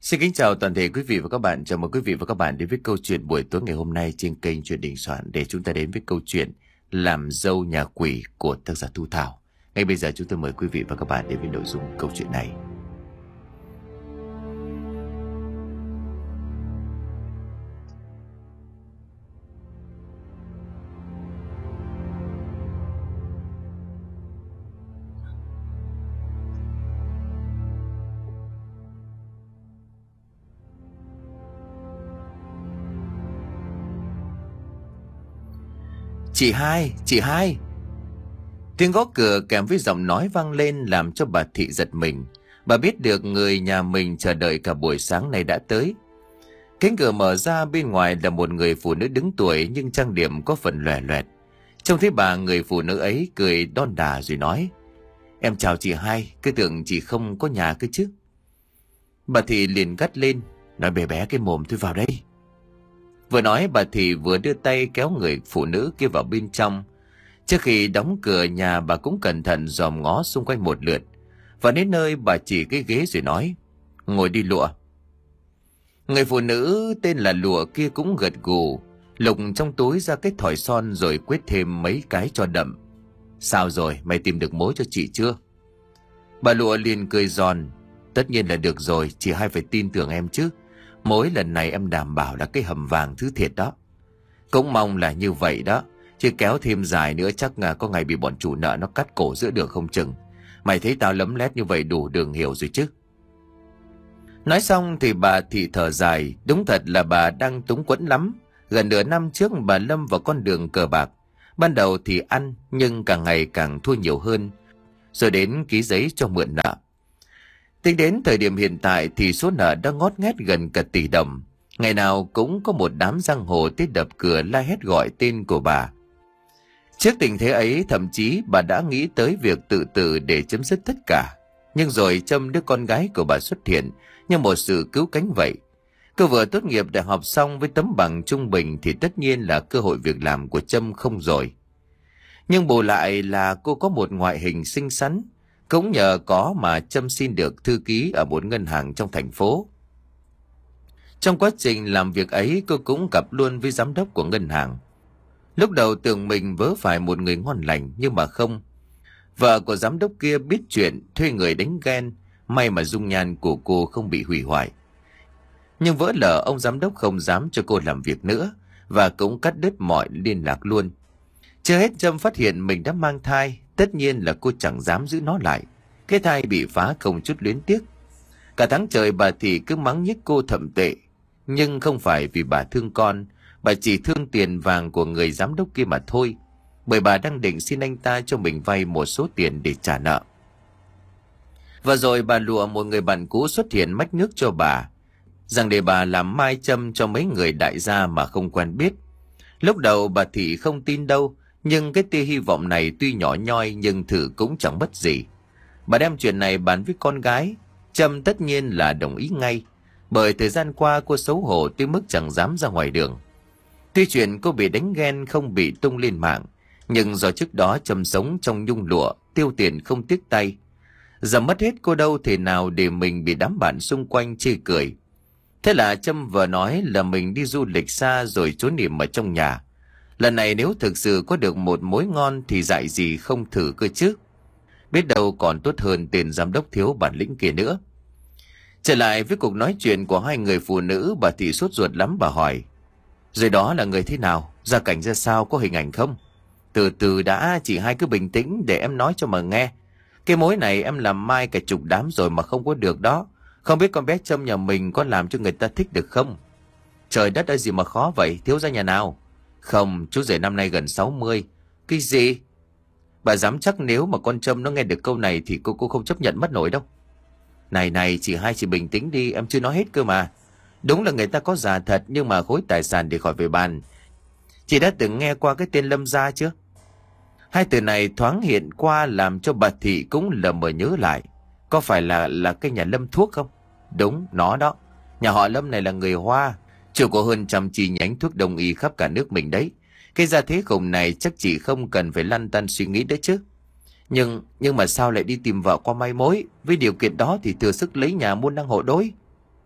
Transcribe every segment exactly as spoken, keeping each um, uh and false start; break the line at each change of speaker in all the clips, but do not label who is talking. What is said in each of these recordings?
Xin kính chào toàn thể quý vị và các bạn. Chào mừng quý vị và các bạn đến với câu chuyện buổi tối ngày hôm nay trên kênh Chuyện Đình Soạn, để chúng ta đến với câu chuyện Làm dâu nhà quỷ của tác giả Thu Thảo. Ngay bây giờ chúng tôi mời quý vị và các bạn đến với nội dung câu chuyện này. Chị hai, chị hai. Tiếng gõ cửa kèm với giọng nói vang lên làm cho bà Thị giật mình. Bà biết được người nhà mình chờ đợi cả buổi sáng nay đã tới. Cánh cửa mở ra, bên ngoài là một người phụ nữ đứng tuổi nhưng trang điểm có phần lòe loẹt. Trông thấy bà, người phụ nữ ấy cười đon đà rồi nói: "Em chào chị hai, cứ tưởng chị không có nhà cơ chứ." Bà Thị liền gắt lên: "Nói bé bé cái mồm thôi, vào đây." Vừa nói bà Thị vừa đưa tay kéo người phụ nữ kia vào bên trong. Trước khi đóng cửa nhà, bà cũng cẩn thận dòm ngó xung quanh một lượt, và đến nơi bà chỉ cái ghế rồi nói: "Ngồi đi Lụa." Người phụ nữ tên là Lụa kia cũng gật gù, lục trong túi ra cái thỏi son rồi quét thêm mấy cái cho đậm. "Sao rồi, mày tìm được mối cho chị chưa?" Bà Lụa liền cười giòn: "Tất nhiên là được rồi, chị hai phải tin tưởng em chứ. Mối lần này em đảm bảo là cái hầm vàng thứ thiệt đó." "Cũng mong là như vậy đó, chứ kéo thêm dài nữa chắc là có ngày bị bọn chủ nợ nó cắt cổ giữa đường không chừng. Mày thấy tao lấm lét như vậy đủ đường hiểu rồi chứ." Nói xong thì bà Thị thở dài. Đúng thật là bà đang túng quẫn lắm. Gần nửa năm trước bà lâm vào con đường cờ bạc. Ban đầu thì ăn, nhưng càng ngày càng thua nhiều hơn, rồi đến ký giấy cho mượn nợ. Tính đến thời điểm hiện tại thì số nợ đã ngót nghét gần cả tỷ đồng. Ngày nào cũng có một đám giang hồ tới đập cửa la hét gọi tên của bà. Trước tình thế ấy, thậm chí bà đã nghĩ tới việc tự tử để chấm dứt tất cả. Nhưng rồi Trâm, đứa con gái của bà, xuất hiện như một sự cứu cánh vậy. Cô vừa tốt nghiệp đại học xong với tấm bằng trung bình thì tất nhiên là cơ hội việc làm của Trâm không rồi. Nhưng bù lại là cô có một ngoại hình xinh xắn. Cũng nhờ có mà Trâm xin được thư ký ở một ngân hàng trong thành phố. Trong quá trình làm việc ấy, cô cũng gặp luôn với giám đốc của ngân hàng. Lúc đầu tưởng mình vớ phải một người ngon lành, nhưng mà không. Vợ của giám đốc kia biết chuyện, thuê người đánh ghen. May mà dung nhan của cô không bị hủy hoại. Nhưng vỡ lở, ông giám đốc không dám cho cô làm việc nữa, và cũng cắt đứt mọi liên lạc luôn. Chưa hết, Trâm phát hiện mình đã mang thai. Tất nhiên là cô chẳng dám giữ nó lại. Cái thai bị phá không chút luyến tiếc. Cả tháng trời bà Thị cứ mắng nhiếc cô thậm tệ. Nhưng không phải vì bà thương con, bà chỉ thương tiền vàng của người giám đốc kia mà thôi. Bởi bà đang định xin anh ta cho mình vay một số tiền để trả nợ. Và rồi bà Lụa, một người bạn cũ, xuất hiện mách nước cho bà rằng để bà làm mai châm cho mấy người đại gia mà không quen biết. Lúc đầu bà Thị không tin đâu, nhưng cái tia hy vọng này tuy nhỏ nhoi nhưng thử cũng chẳng mất gì. Bà đem chuyện này bàn với con gái. Trâm tất nhiên là đồng ý ngay, bởi thời gian qua cô xấu hổ tới mức chẳng dám ra ngoài đường. Tuy chuyện cô bị đánh ghen không bị tung lên mạng, nhưng do trước đó Trâm sống trong nhung lụa, tiêu tiền không tiếc tay. Giờ mất hết cô đâu thể nào để mình bị đám bạn xung quanh chê cười. Thế là Trâm vừa nói là mình đi du lịch xa rồi trốn niệm ở trong nhà. Lần này nếu thực sự có được một mối ngon thì dại gì không thử cơ chứ. Biết đâu còn tốt hơn tiền giám đốc thiếu bản lĩnh kia nữa. Trở lại với cuộc nói chuyện của hai người phụ nữ, bà Thị sốt ruột lắm. Bà hỏi: "Rồi đó là người thế nào? Gia cảnh ra sao? Có hình ảnh không?" "Từ từ đã, chị hai cứ bình tĩnh để em nói cho mà nghe. Cái mối này em làm mai cả chục đám rồi mà không có được đó. Không biết con bé Trâm nhà mình có làm cho người ta thích được không?" "Trời đất ơi, gì mà khó vậy, thiếu gia nhà nào?" "Không, chú rể năm nay gần sáu mươi." "Cái gì?" Bà dám chắc nếu mà con Trâm nó nghe được câu này thì cô cô không chấp nhận mất nổi đâu. Này này, chị hai chị bình tĩnh đi, em chưa nói hết cơ mà. Đúng là người ta có già thật, nhưng mà khối tài sản để khỏi về bàn. Chị đã từng nghe qua cái tên Lâm gia chưa? Hai từ này thoáng hiện qua làm cho bà Thị cũng lờ mờ nhớ lại. Có phải là là cái nhà Lâm thuốc không? Đúng, nó đó. Nhà họ Lâm này là người Hoa, chủ có hơn trăm chi nhánh thuốc đông y khắp cả nước mình đấy. Cái gia thế khủng này chắc chị không cần phải lăn tăn suy nghĩ đấy chứ. Nhưng nhưng mà sao lại đi tìm vợ qua mai mối? Với điều kiện đó thì thừa sức lấy nhà môn đăng hộ đối.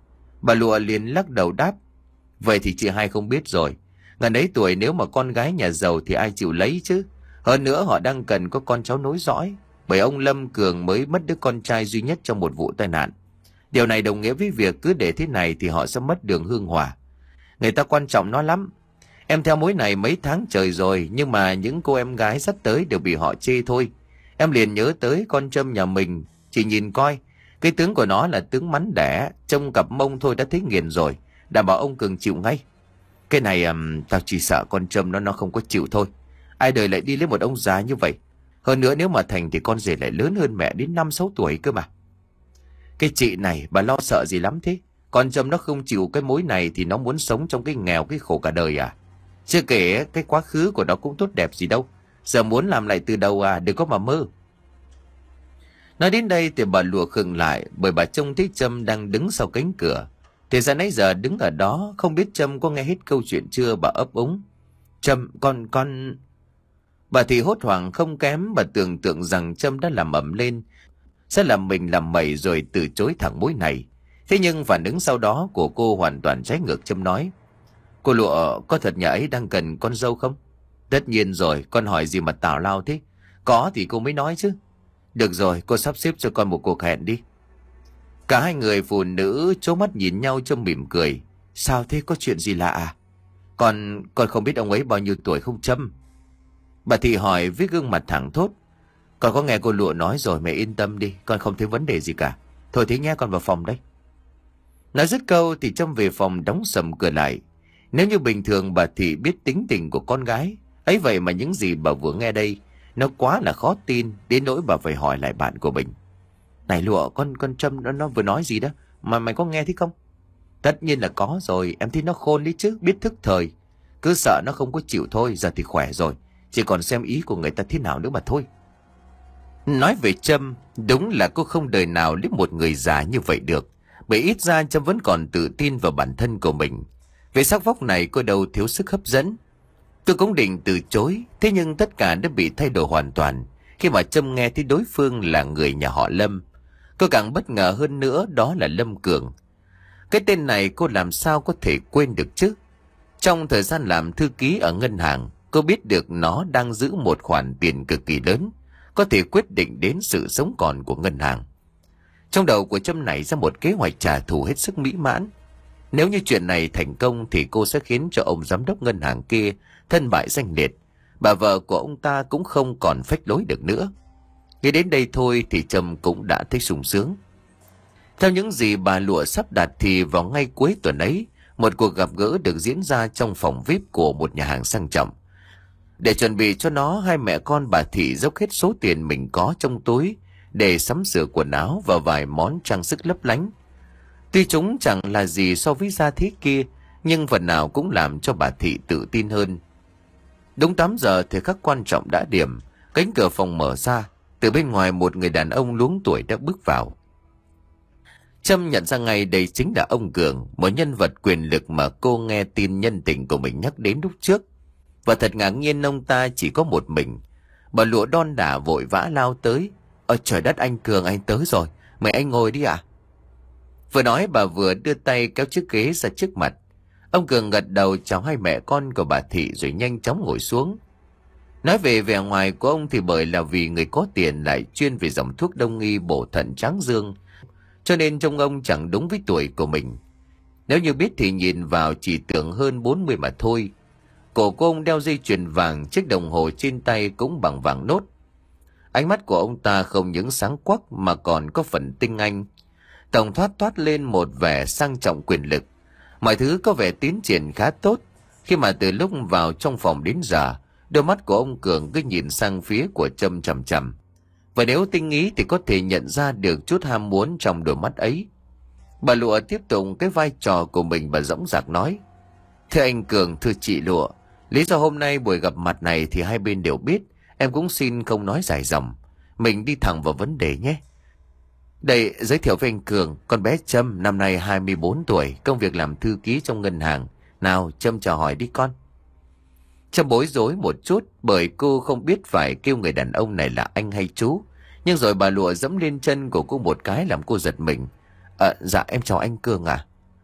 Bà Lụa liền lắc đầu đáp: Vậy thì chị hai không biết rồi. Ngần ấy tuổi nếu mà con gái nhà giàu thì ai chịu lấy chứ. Hơn nữa họ đang cần có con cháu nối dõi. Bởi ông Lâm Cường mới mất đứa con trai duy nhất trong một vụ tai nạn. Điều này đồng nghĩa với việc cứ để thế này thì họ sẽ mất đường hương hỏa. Người ta quan trọng nó lắm. Em theo mối này mấy tháng trời rồi, nhưng mà những cô em gái sắp tới đều bị họ chê thôi. Em liền nhớ tới con Trâm nhà mình. Chị nhìn coi, cái tướng của nó là tướng mắn đẻ, trông cặp mông thôi đã thấy nghiền rồi. Đảm bảo ông Cường chịu ngay. Cái này um, tao chỉ sợ con Trâm nó nó không có chịu thôi. Ai đời lại đi lấy một ông già như vậy. Hơn nữa nếu mà thành thì con rể lại lớn hơn mẹ đến năm sáu tuổi cơ mà. Cái chị này bà lo sợ gì lắm thế? Con Trâm nó không chịu cái mối này thì nó muốn sống trong cái nghèo cái khổ cả đời à? Chưa kể cái quá khứ của nó cũng tốt đẹp gì đâu. Giờ muốn làm lại từ đầu à, đừng có mà mơ. Nói đến đây thì bà Lụa khựng lại, bởi bà trông thấy Trâm đang đứng sau cánh cửa. Thì ra nãy giờ đứng ở đó, không biết Trâm có nghe hết câu chuyện chưa, bà ấp úng. Trâm, con, con... Bà thì hốt hoảng không kém, bà tưởng tượng rằng Trâm đã làm ầm lên, sẽ làm mình làm mẩy rồi từ chối thẳng mối này. Thế nhưng phản ứng sau đó của cô hoàn toàn trái ngược. Trâm nói: Cô Lụa, có thật nhà ấy đang cần con dâu không? Tất nhiên rồi, con hỏi gì mà tào lao thế? Có thì cô mới nói chứ. Được rồi, cô sắp xếp cho con một cuộc hẹn đi. Cả hai người phụ nữ trố mắt nhìn nhau Trâm mỉm cười. Sao thế, có chuyện gì lạ à? Con, con không biết ông ấy bao nhiêu tuổi không Trâm? Bà Thị hỏi với gương mặt thẳng thốt. Con có nghe cô Lụa nói rồi, mẹ yên tâm đi, con không thấy vấn đề gì cả. Thôi thế nhé, con vào phòng đây. Nói dứt câu thì Trâm về phòng đóng sầm cửa lại. Nếu như bình thường bà Thị biết tính tình của con gái, ấy vậy mà những gì bà vừa nghe đây nó quá là khó tin, đến nỗi bà phải hỏi lại bạn của mình. Này Lụa, con con Trâm nó, nó vừa nói gì đó mà mày có nghe thấy không? Tất nhiên là có rồi, em thấy nó khôn đấy chứ, biết thức thời. Cứ sợ nó không có chịu thôi, giờ thì khỏe rồi, chỉ còn xem ý của người ta thế nào nữa mà thôi. Nói về Trâm, đúng là cô không đời nào lấy một người già như vậy được. Bởi ít ra Trâm vẫn còn tự tin vào bản thân của mình. Về sắc vóc này cô đâu thiếu sức hấp dẫn. Tôi cũng định từ chối, thế nhưng tất cả đã bị thay đổi hoàn toàn khi mà Trâm nghe thấy đối phương là người nhà họ Lâm. Cô càng bất ngờ hơn nữa, đó là Lâm Cường. Cái tên này cô làm sao có thể quên được chứ? Trong thời gian làm thư ký ở ngân hàng, cô biết được nó đang giữ một khoản tiền cực kỳ lớn, có thể quyết định đến sự sống còn của ngân hàng. Trong đầu của Trâm nảy ra một kế hoạch trả thù hết sức mỹ mãn. Nếu như chuyện này thành công thì cô sẽ khiến cho ông giám đốc ngân hàng kia thân bại danh liệt. Bà vợ của ông ta cũng không còn phách lối được nữa. Nghĩ đến đây thôi thì Trâm cũng đã thấy sung sướng. Theo những gì bà Lụa sắp đặt thì vào ngay cuối tuần ấy, một cuộc gặp gỡ được diễn ra trong phòng vi ai pi của một nhà hàng sang trọng. Để chuẩn bị cho nó, hai mẹ con bà Thị dốc hết số tiền mình có trong túi để sắm sửa quần áo và vài món trang sức lấp lánh. Tuy chúng chẳng là gì so với gia thế kia, nhưng phần nào cũng làm cho bà Thị tự tin hơn. Đúng tám giờ thời khắc quan trọng đã điểm, cánh cửa phòng mở ra, từ bên ngoài một người đàn ông luống tuổi đã bước vào. Trâm nhận ra ngay đây chính là ông Cường, một nhân vật quyền lực mà cô nghe tin nhân tình của mình nhắc đến lúc trước. Và thật ngạc nhiên ông ta chỉ có một mình. Bà Lụa đon đả vội vã lao tới. Ôi trời đất, anh Cường, anh tới rồi, mời anh ngồi đi ạ. Vừa nói bà vừa đưa tay kéo chiếc ghế ra trước mặt. Ông Cường gật đầu chào hai mẹ con của bà Thị rồi nhanh chóng ngồi xuống. Nói về vẻ ngoài của ông thì bởi là vì người có tiền lại chuyên về dòng thuốc đông y bổ thận tráng dương, cho nên trông ông chẳng đúng với tuổi của mình. Nếu như biết thì nhìn vào chỉ tưởng hơn bốn mươi mà thôi. Cổ của ông đeo dây chuyền vàng, chiếc đồng hồ trên tay cũng bằng vàng nốt. Ánh mắt của ông ta không những sáng quắc mà còn có phần tinh anh. Tổng thoát toát lên một vẻ sang trọng quyền lực. Mọi thứ có vẻ tiến triển khá tốt. Khi mà từ lúc vào trong phòng đến giờ, đôi mắt của ông Cường cứ nhìn sang phía của Trâm chằm chằm. Và nếu tinh ý thì có thể nhận ra được chút ham muốn trong đôi mắt ấy. Bà Lụa tiếp tục cái vai trò của mình và dõng dạc nói: Thưa anh Cường, thưa chị Lụa, lý do hôm nay buổi gặp mặt này thì hai bên đều biết. Em cũng xin không nói dài dòng, mình đi thẳng vào vấn đề nhé. Đây, giới thiệu với anh Cường, con bé Trâm năm nay hai mươi bốn tuổi, công việc làm thư ký trong ngân hàng. Nào, Trâm chào hỏi đi con. Trâm bối rối một chút bởi cô không biết phải kêu người đàn ông này là anh hay chú. Nhưng rồi bà Lụa giẫm lên chân của cô một cái làm cô giật mình. À, dạ em chào anh Cường à.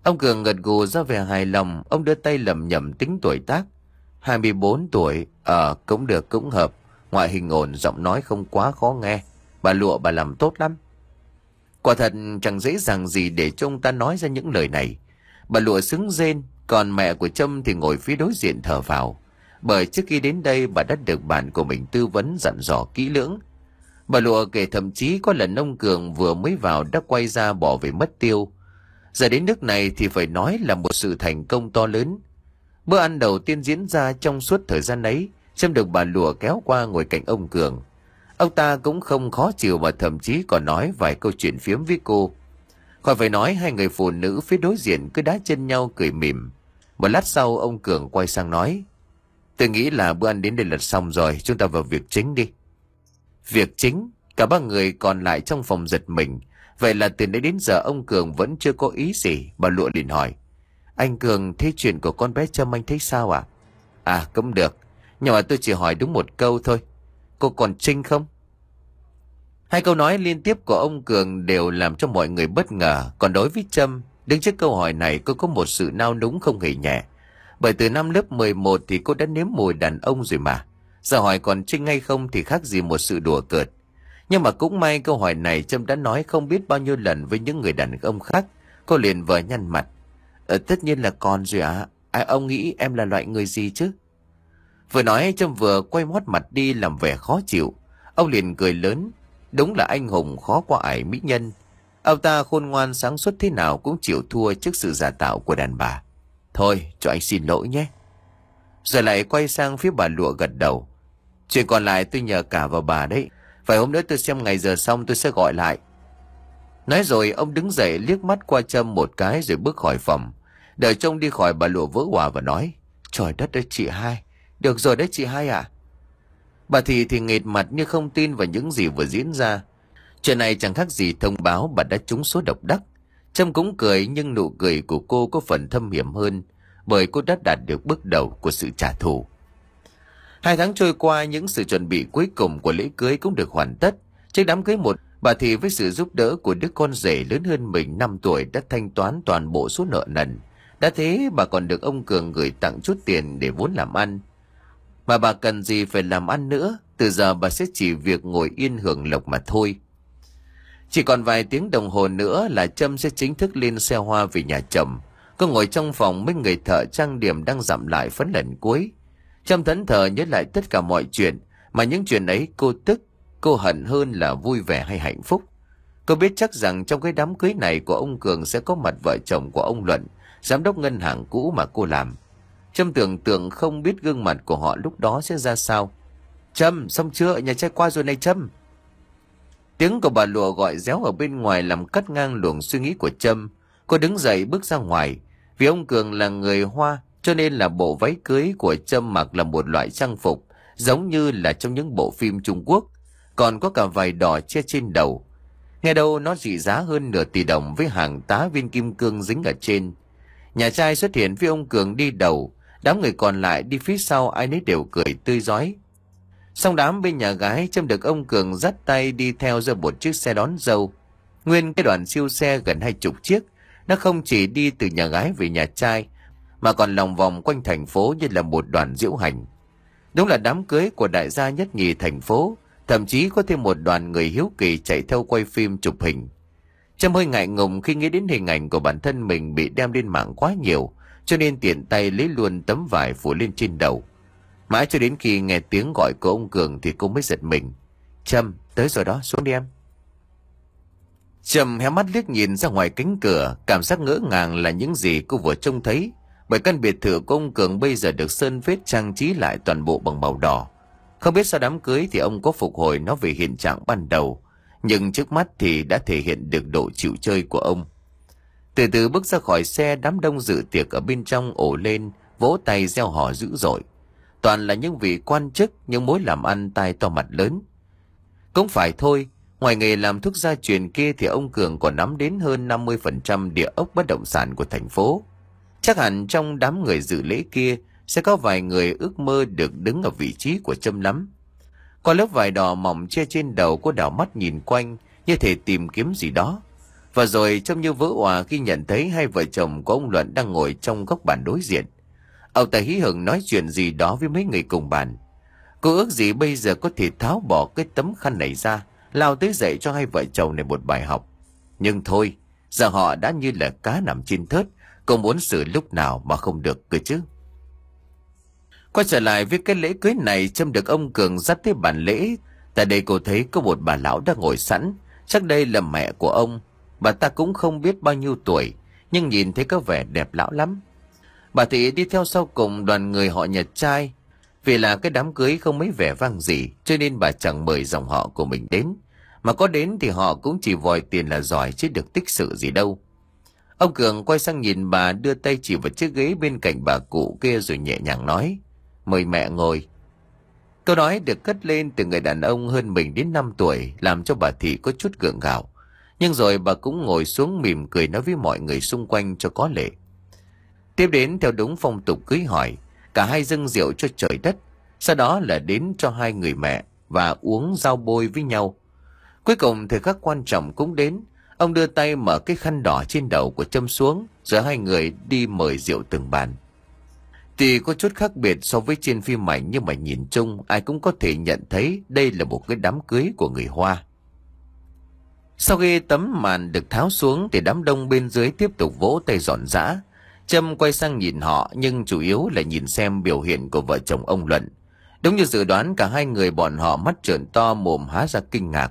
Ông Cường gật gù ra vẻ hài lòng. Ông đưa tay lẩm nhẩm tính tuổi tác. hai mươi bốn tuổi. Ờ cũng được, cũng hợp. Ngoại hình ổn, giọng nói không quá khó nghe. Bà Lụa bà làm tốt lắm. Quả thật chẳng dễ dàng gì để cho ông ta nói ra những lời này. Bà Lụa sững rên. Còn mẹ của Trâm thì ngồi phía đối diện thở phào. Bởi trước khi đến đây bà đã được bạn của mình tư vấn dặn dò kỹ lưỡng. Bà Lụa kể thậm chí có lần ông Cường vừa mới vào đã quay ra bỏ về mất tiêu. Giờ đến nước này thì phải nói là một sự thành công to lớn. Bữa ăn đầu tiên diễn ra trong suốt thời gian ấy, Trâm được bà Lụa kéo qua ngồi cạnh ông Cường. Ông ta cũng không khó chịu mà thậm chí còn nói vài câu chuyện phiếm với cô. Khỏi phải nói, hai người phụ nữ phía đối diện cứ đá chân nhau cười mỉm. Một lát sau ông Cường quay sang nói: Tôi nghĩ là bữa ăn đến đây là xong rồi, chúng ta vào việc chính đi. Việc chính? Cả ba người còn lại trong phòng giật mình. Vậy là từ nãy đến giờ ông Cường vẫn chưa có ý gì. Bà Lụa liền hỏi: Anh Cường, thế chuyện của con bé Trâm anh thấy sao ạ? À? à cũng được, nhưng mà tôi chỉ hỏi đúng một câu thôi. Cô còn Trinh không? Hai câu nói liên tiếp của ông Cường đều làm cho mọi người bất ngờ. Còn đối với Trâm, đứng trước câu hỏi này cô có một sự nao núng không hề nhẹ. Bởi từ năm lớp mười một thì cô đã nếm mùi đàn ông rồi mà. Giờ hỏi còn Trinh hay không thì khác gì một sự đùa cợt. Nhưng mà cũng may câu hỏi này Trâm đã nói không biết bao nhiêu lần với những người đàn ông khác. Cô liền vờ nhăn mặt: Ờ, tất nhiên là còn rồi ạ. À? À, ông nghĩ em là loại người gì chứ? Vừa nói Trâm vừa quay mót mặt đi làm vẻ khó chịu. Ông liền cười lớn: Đúng là anh hùng khó qua ải mỹ nhân. Ông ta khôn ngoan sáng suốt thế nào cũng chịu thua trước sự giả tạo của đàn bà. Thôi cho anh xin lỗi nhé. Rồi lại quay sang phía bà Lụa gật đầu: Chuyện còn lại tôi nhờ cả vào bà đấy. Vài hôm nữa tôi xem ngày giờ xong tôi sẽ gọi lại. Nói rồi ông đứng dậy liếc mắt qua Trâm một cái rồi bước khỏi phòng. Đợi trông đi khỏi, bà Lụa vỡ òa và nói: Trời đất ơi chị hai. Được rồi đấy chị hai ạ. Bà Thị thì nghệt mặt như không tin vào những gì vừa diễn ra. Chuyện này chẳng khác gì thông báo bà đã trúng số độc đắc. Trâm cũng cười, nhưng nụ cười của cô có phần thâm hiểm hơn, bởi cô đã đạt được bước đầu của sự trả thù. Hai tháng trôi qua, những sự chuẩn bị cuối cùng của lễ cưới cũng được hoàn tất. Trước đám cưới một, bà Thị với sự giúp đỡ của đứa con rể lớn hơn mình năm tuổi đã thanh toán toàn bộ số nợ nần. Đã thế bà còn được ông Cường gửi tặng chút tiền để vốn làm ăn. Mà bà cần gì phải làm ăn nữa, từ giờ bà sẽ chỉ việc ngồi yên hưởng lộc mà thôi. Chỉ còn vài tiếng đồng hồ nữa là Trâm sẽ chính thức lên xe hoa về nhà chồng. Cô ngồi trong phòng mấy người thợ trang điểm đang dặm lại phấn lần cuối. Trâm thẫn thờ nhớ lại tất cả mọi chuyện, mà những chuyện ấy cô tức, cô hận hơn là vui vẻ hay hạnh phúc. Cô biết chắc rằng trong cái đám cưới này của ông Cường sẽ có mặt vợ chồng của ông Luận, giám đốc ngân hàng cũ mà cô làm. Trâm tưởng tượng không biết gương mặt của họ lúc đó sẽ ra sao. Trâm, xong chưa? Nhà trai qua rồi này Trâm. Tiếng của bà Lụa gọi réo ở bên ngoài làm cắt ngang luồng suy nghĩ của Trâm. Cô đứng dậy bước ra ngoài. Vì ông Cường là người Hoa, cho nên là bộ váy cưới của Trâm mặc là một loại trang phục giống như là trong những bộ phim Trung Quốc, còn có cả vải đỏ che trên đầu. Nghe đâu nó trị giá hơn nửa tỷ đồng với hàng tá viên kim cương dính ở trên. Nhà trai xuất hiện với ông Cường đi đầu, đám người còn lại đi phía sau, ai nấy đều cười tươi rói. Xong đám bên nhà gái, Trâm được ông Cường dắt tay đi theo ra một chiếc xe đón dâu. Nguyên cái đoàn siêu xe gần hai chục chiếc, nó không chỉ đi từ nhà gái về nhà trai, mà còn lòng vòng quanh thành phố như là một đoàn diễu hành. Đúng là đám cưới của đại gia nhất nhì thành phố, thậm chí có thêm một đoàn người hiếu kỳ chạy theo quay phim chụp hình. Trâm hơi ngại ngùng khi nghĩ đến hình ảnh của bản thân mình bị đem lên mạng quá nhiều, cho nên tiện tay lấy luôn tấm vải phủ lên trên đầu. Mãi cho đến khi nghe tiếng gọi của ông Cường thì cô mới giật mình. Trâm, tới rồi đó, xuống đi em. Trâm hé mắt liếc nhìn ra ngoài cánh cửa, cảm giác ngỡ ngàng là những gì cô vừa trông thấy. Bởi căn biệt thự của ông Cường bây giờ được sơn phết trang trí lại toàn bộ bằng màu đỏ. Không biết sau đám cưới thì ông có phục hồi nó về hiện trạng ban đầu, nhưng trước mắt thì đã thể hiện được độ chịu chơi của ông. Từ từ bước ra khỏi xe, đám đông dự tiệc ở bên trong ồ lên, vỗ tay reo hò dữ dội. Toàn là những vị quan chức, những mối làm ăn tai to mặt lớn. Cũng phải thôi, ngoài nghề làm thuốc gia truyền kia thì ông Cường còn nắm đến hơn năm mươi phần trăm địa ốc bất động sản của thành phố. Chắc hẳn trong đám người dự lễ kia sẽ có vài người ước mơ được đứng ở vị trí của Trâm lắm. Qua lớp vải đỏ mỏng che trên đầu, cô đảo mắt nhìn quanh như thể tìm kiếm gì đó. Và rồi trông như vỡ òa khi nhận thấy hai vợ chồng của ông Luận đang ngồi trong góc bàn đối diện. Ông ta hí hửng nói chuyện gì đó với mấy người cùng bàn. Cô ước gì bây giờ có thể tháo bỏ cái tấm khăn này ra, lao tới dạy cho hai vợ chồng này một bài học. Nhưng thôi, giờ họ đã như là cá nằm trên thớt, cô muốn xử lúc nào mà không được cơ chứ. Quay trở lại với cái lễ cưới này, Trâm được ông Cường dắt tới bàn lễ. Tại đây cô thấy có một bà lão đang ngồi sẵn, chắc đây là mẹ của ông. Bà ta cũng không biết bao nhiêu tuổi, nhưng nhìn thấy có vẻ đẹp lão lắm. Bà Thị đi theo sau cùng đoàn người họ Nhật trai. Vì là cái đám cưới không mấy vẻ vang gì, cho nên bà chẳng mời dòng họ của mình đến. Mà có đến thì họ cũng chỉ vòi tiền là giỏi chứ được tích sự gì đâu. Ông Cường quay sang nhìn bà, đưa tay chỉ vào chiếc ghế bên cạnh bà cụ kia rồi nhẹ nhàng nói: "Mời mẹ ngồi." Câu nói được cất lên từ người đàn ông hơn mình đến năm tuổi, làm cho bà Thị có chút gượng gạo. Nhưng rồi bà cũng ngồi xuống mỉm cười nói với mọi người xung quanh cho có lệ. Tiếp đến theo đúng phong tục cưới hỏi, cả hai dâng rượu cho trời đất, sau đó là đến cho hai người mẹ và uống rau bôi với nhau. Cuối cùng thời khắc quan trọng cũng đến. Ông đưa tay mở cái khăn đỏ trên đầu của Trâm xuống, rồi hai người đi mời rượu từng bàn. Tuy có chút khác biệt so với trên phim ảnh, nhưng mà nhìn chung ai cũng có thể nhận thấy đây là một cái đám cưới của người Hoa. Sau khi tấm màn được tháo xuống thì đám đông bên dưới tiếp tục vỗ tay rộn rã. Trâm quay sang nhìn họ, nhưng chủ yếu là nhìn xem biểu hiện của vợ chồng ông Luận. Đúng như dự đoán, cả hai người bọn họ mắt trợn to, mồm há ra kinh ngạc.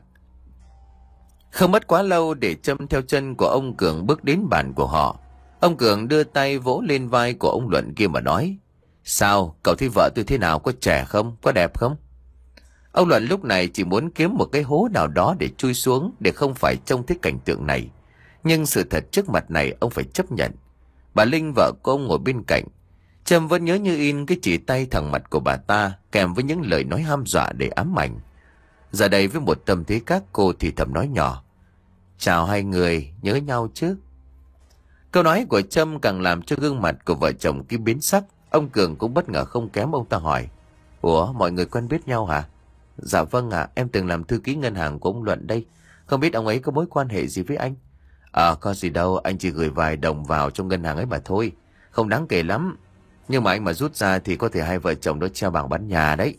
Không mất quá lâu để Trâm theo chân của ông Cường bước đến bàn của họ. Ông Cường đưa tay vỗ lên vai của ông Luận kia mà nói: "Sao, cậu thấy vợ tôi thế nào, có trẻ không, có đẹp không?" Ông Luận lúc này chỉ muốn kiếm một cái hố nào đó để chui xuống, để không phải trông thấy cảnh tượng này. Nhưng sự thật trước mặt này ông phải chấp nhận. Bà Linh, vợ của ông, ngồi bên cạnh. Trâm vẫn nhớ như in cái chỉ tay thẳng mặt của bà ta, kèm với những lời nói hăm dọa để ám ảnh. Giờ đây với một tâm thế khác, cô thì thầm nói nhỏ: "Chào hai người, nhớ nhau chứ?" Câu nói của Trâm càng làm cho gương mặt của vợ chồng kia biến sắc. Ông Cường cũng bất ngờ không kém, ông ta hỏi: "Ủa, mọi người quen biết nhau hả?" "Dạ vâng ạ, à, em từng làm thư ký ngân hàng của ông Luận đây. Không biết ông ấy có mối quan hệ gì với anh?" "À, có gì đâu, anh chỉ gửi vài đồng vào trong ngân hàng ấy mà thôi. Không đáng kể lắm. Nhưng mà anh mà rút ra thì có thể hai vợ chồng đó treo bảng bán nhà đấy."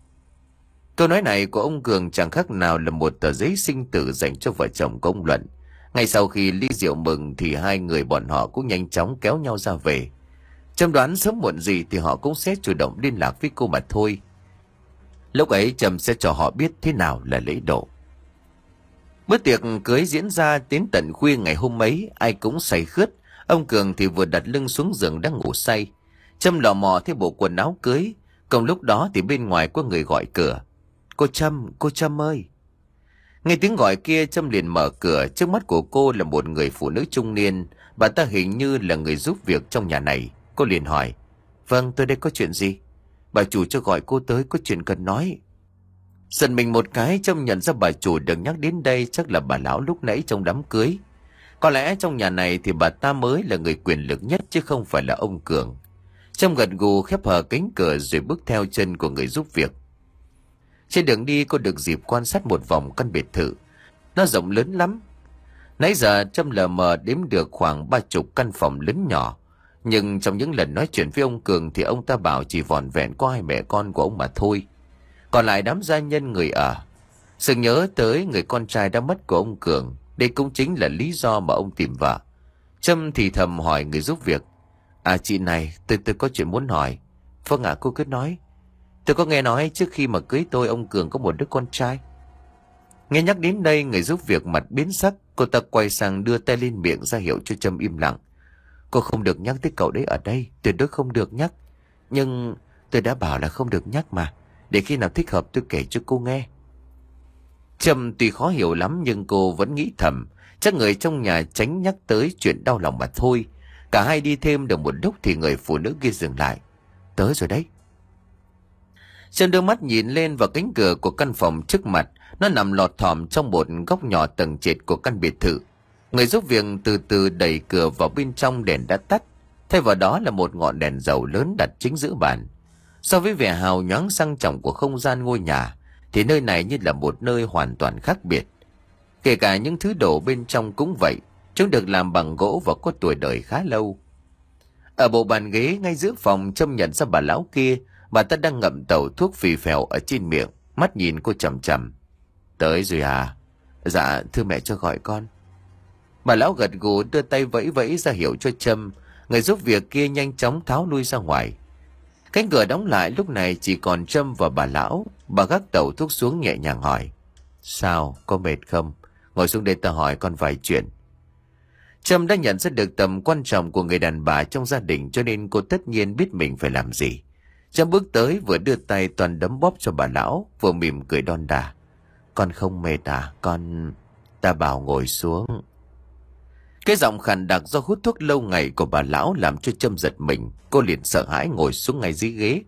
Câu nói này của ông Cường chẳng khác nào là một tờ giấy sinh tử dành cho vợ chồng của ông Luận. Ngay sau khi ly rượu mừng thì hai người bọn họ cũng nhanh chóng kéo nhau ra về. Trâm đoán sớm muộn gì thì họ cũng sẽ chủ động liên lạc với cô mà thôi. Lúc ấy Trâm sẽ cho họ biết thế nào là lễ độ. Bữa tiệc cưới diễn ra đến tận khuya ngày hôm ấy, ai cũng say khướt. Ông Cường thì vừa đặt lưng xuống giường đang ngủ say. Trâm lò mò thấy bộ quần áo cưới. Cùng lúc đó thì bên ngoài có người gọi cửa: "Cô Trâm, cô Trâm ơi!" Nghe tiếng gọi kia, Trâm liền mở cửa. Trước mắt của cô là một người phụ nữ trung niên. Bà ta hình như là người giúp việc trong nhà này. Cô liền hỏi: "Vâng, tôi đây có chuyện gì?" "Bà chủ cho gọi cô tới, có chuyện cần nói." Giật mình một cái, Trâm nhận ra bà chủ được nhắc đến đây chắc là bà lão lúc nãy trong đám cưới. Có lẽ trong nhà này thì bà ta mới là người quyền lực nhất, chứ không phải là ông Cường. Trâm gật gù khép hờ cánh cửa rồi bước theo chân của người giúp việc. Trên đường đi, cô được dịp quan sát một vòng căn biệt thự. Nó rộng lớn lắm. Nãy giờ Trâm lờ mờ đếm được khoảng ba chục căn phòng lớn nhỏ. Nhưng trong những lần nói chuyện với ông Cường thì ông ta bảo chỉ vỏn vẹn có hai mẹ con của ông mà thôi. Còn lại đám gia nhân người ở. Sự nhớ tới người con trai đã mất của ông Cường. Đây cũng chính là lý do mà ông tìm vợ. Trâm thì thầm hỏi người giúp việc: "À chị này, tôi tôi có chuyện muốn hỏi." "Vâng ạ, cô cứ nói." "Tôi có nghe nói trước khi mà cưới tôi, ông Cường có một đứa con trai." Nghe nhắc đến đây, người giúp việc mặt biến sắc. Cô ta quay sang đưa tay lên miệng ra hiệu cho Trâm im lặng. "Cô không được nhắc tới cậu đấy ở đây, tuyệt đối không được nhắc." "Nhưng tôi đã bảo là không được nhắc mà. Để khi nào thích hợp tôi kể cho cô nghe." Trâm tuy khó hiểu lắm, nhưng cô vẫn nghĩ thầm chắc người trong nhà tránh nhắc tới chuyện đau lòng mà thôi. Cả hai đi thêm được một lúc thì người phụ nữ kia dừng lại: "Tới rồi đấy." Trâm đưa mắt nhìn lên vào cánh cửa của căn phòng trước mặt. Nó nằm lọt thỏm trong một góc nhỏ tầng trệt của căn biệt thự. Người giúp việc từ từ đẩy cửa vào bên trong, đèn đã tắt. Thay vào đó là một ngọn đèn dầu lớn đặt chính giữa bàn. So với vẻ hào nhoáng sang trọng của không gian ngôi nhà thì nơi này như là một nơi hoàn toàn khác biệt. Kể cả những thứ đồ bên trong cũng vậy. Chúng được làm bằng gỗ và có tuổi đời khá lâu. Ở bộ bàn ghế ngay giữa phòng, Trâm nhận ra bà lão kia. Bà ta đang ngậm tẩu thuốc phì phèo ở trên miệng, mắt nhìn cô chằm chằm. Tới rồi à? Dạ thưa mẹ cho gọi con. Bà lão gật gù đưa tay vẫy vẫy ra hiệu cho Trâm. Người giúp việc kia nhanh chóng tháo lui ra ngoài. Cánh cửa đóng lại, lúc này chỉ còn Trâm và bà lão. Bà gác tẩu thuốc xuống nhẹ nhàng hỏi. Sao, có mệt không? Ngồi xuống đây ta hỏi con vài chuyện. Trâm đã nhận ra được tầm quan trọng của người đàn bà trong gia đình, cho nên cô tất nhiên biết mình phải làm gì. Trâm bước tới, vừa đưa tay toàn đấm bóp cho bà lão, vừa mỉm cười đon đả. Con không mệt à? Con... Ta bảo ngồi xuống. Cái giọng khàn đặc do hút thuốc lâu ngày của bà lão làm cho Trâm giật mình. Cô liền sợ hãi ngồi xuống ngay dưới ghế.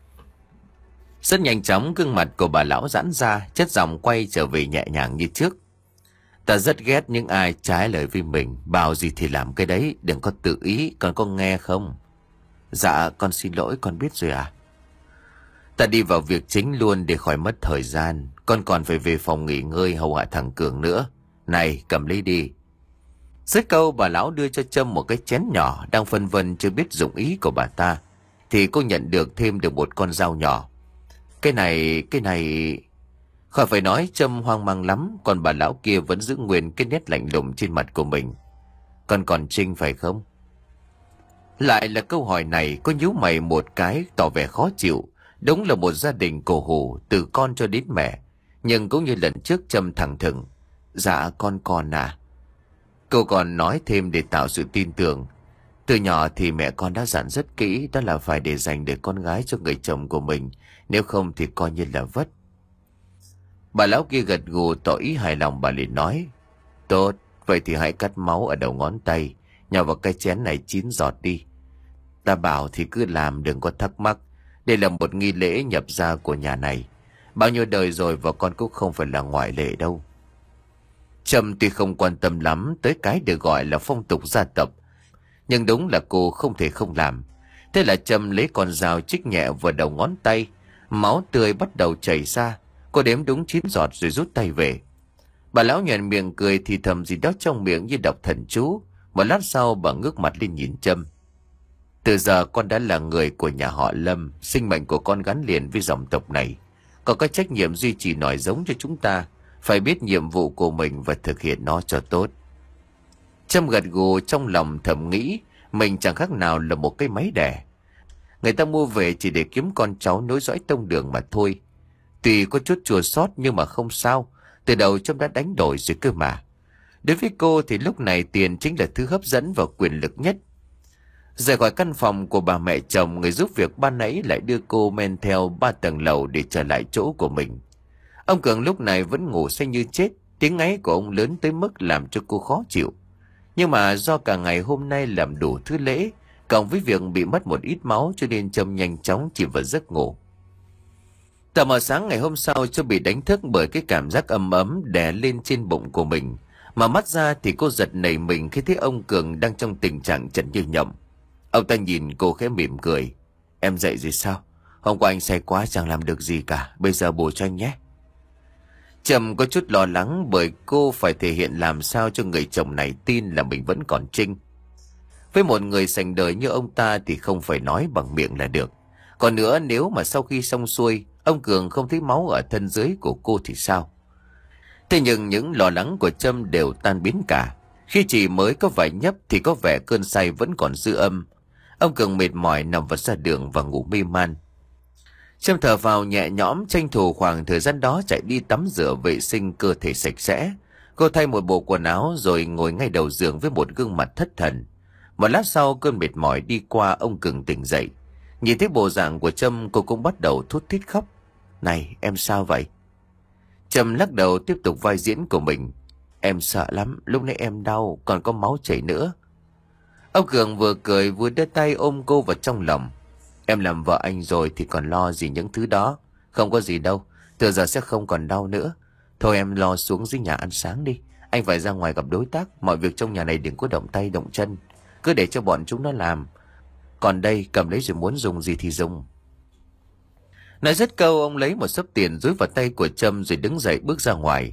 Rất nhanh chóng gương mặt của bà lão giãn ra, chất giọng quay trở về nhẹ nhàng như trước. Ta rất ghét những ai trái lời với mình, bảo gì thì làm cái đấy, đừng có tự ý, con có nghe không? Dạ con xin lỗi, con biết rồi à. Ta đi vào việc chính luôn để khỏi mất thời gian. Con còn phải về phòng nghỉ ngơi hầu hạ thằng Cường nữa. Này cầm lấy đi. Dứt câu, bà lão đưa cho Trâm một cái chén nhỏ. Đang phân vân chưa biết dụng ý của bà ta, thì cô nhận được thêm được một con dao nhỏ. Cái này, cái này... Khỏi phải nói, Trâm hoang mang lắm. Còn bà lão kia vẫn giữ nguyên cái nét lạnh lùng trên mặt của mình. Con còn Trinh phải không? Lại là câu hỏi này. Cô nhíu mày một cái tỏ vẻ khó chịu. Đúng là một gia đình cổ hủ, từ con cho đến mẹ. Nhưng cũng như lần trước, Trâm thẳng thừng. Dạ con còn à. Cô còn nói thêm để tạo sự tin tưởng. Từ nhỏ thì mẹ con đã dặn rất kỹ, đó là phải để dành để con gái cho người chồng của mình. Nếu không thì coi như là vất. Bà lão kia gật gù tỏ ý hài lòng. Bà liền nói. Tốt, vậy thì hãy cắt máu ở đầu ngón tay, nhào vào cái chén này chín giọt đi. Ta bảo thì cứ làm, đừng có thắc mắc. Đây là một nghi lễ nhập gia của nhà này. Bao nhiêu đời rồi và con cũng không phải là ngoại lệ đâu. Trâm tuy không quan tâm lắm tới cái được gọi là phong tục gia tộc, nhưng đúng là cô không thể không làm. Thế là Trâm lấy con dao chích nhẹ vào đầu ngón tay. Máu tươi bắt đầu chảy ra. Cô đếm đúng chín giọt rồi rút tay về. Bà lão nhoẻn miệng cười thì thầm gì đó trong miệng như đọc thần chú. Một lát sau bà ngước mặt lên nhìn Trâm. Từ giờ con đã là người của nhà họ Lâm. Sinh mệnh của con gắn liền với dòng tộc này. Có cái trách nhiệm duy trì nòi giống cho chúng ta. Phải biết nhiệm vụ của mình và thực hiện nó cho tốt. Trâm gật gù, trong lòng thầm nghĩ mình chẳng khác nào là một cái máy đẻ. Người ta mua về chỉ để kiếm con cháu nối dõi tông đường mà thôi. Tuy có chút chua xót nhưng mà không sao. Từ đầu Trâm đã đánh đổi rồi cơ mà. Đối với cô thì lúc này tiền chính là thứ hấp dẫn và quyền lực nhất. Rời khỏi căn phòng của bà mẹ chồng, người giúp việc ban nãy lại đưa cô men theo ba tầng lầu để trở lại chỗ của mình. Ông Cường lúc này vẫn ngủ say như chết. Tiếng ngáy của ông lớn tới mức làm cho cô khó chịu. Nhưng mà do cả ngày hôm nay làm đủ thứ lễ, cộng với việc bị mất một ít máu, cho nên Trâm nhanh chóng chìm vào giấc ngủ. Tờ mờ sáng ngày hôm sau, Trâm bị đánh thức bởi cái cảm giác ấm ấm đè lên trên bụng của mình. Mà mắt ra thì cô giật nảy mình khi thấy ông Cường đang trong tình trạng chẩn như nhộng. Ông ta nhìn cô khẽ mỉm cười. Em dậy rồi sao? Hôm qua anh say quá chẳng làm được gì cả. Bây giờ bù cho anh nhé. Trâm có chút lo lắng bởi cô phải thể hiện làm sao cho người chồng này tin là mình vẫn còn Trinh. Với một người sành đời như ông ta thì không phải nói bằng miệng là được. Còn nữa, nếu mà sau khi xong xuôi ông Cường không thấy máu ở thân dưới của cô thì sao? Thế nhưng những lo lắng của Trâm đều tan biến cả. Khi chỉ mới có vài nhấp thì có vẻ cơn say vẫn còn dư âm. Ông Cường mệt mỏi nằm vật ra đường và ngủ mê man. Trâm thở vào nhẹ nhõm, tranh thủ khoảng thời gian đó chạy đi tắm rửa vệ sinh cơ thể sạch sẽ. Cô thay một bộ quần áo rồi ngồi ngay đầu giường với một gương mặt thất thần. Một lát sau cơn mệt mỏi đi qua, ông Cường tỉnh dậy. Nhìn thấy bộ dạng của Trâm, cô cũng bắt đầu thút thít khóc. Này em sao vậy? Trâm lắc đầu tiếp tục vai diễn của mình. Em sợ lắm, lúc nãy em đau, còn có máu chảy nữa. Ông Cường vừa cười vừa đưa tay ôm cô vào trong lòng. Em làm vợ anh rồi thì còn lo gì những thứ đó. Không có gì đâu, từ giờ sẽ không còn đau nữa. Thôi em lo xuống dưới nhà ăn sáng đi. Anh phải ra ngoài gặp đối tác. Mọi việc trong nhà này đừng có động tay động chân, cứ để cho bọn chúng nó làm. Còn đây cầm lấy rồi muốn dùng gì thì dùng. Nói dứt câu, ông lấy một xấp tiền dúi vào tay của Trâm rồi đứng dậy bước ra ngoài.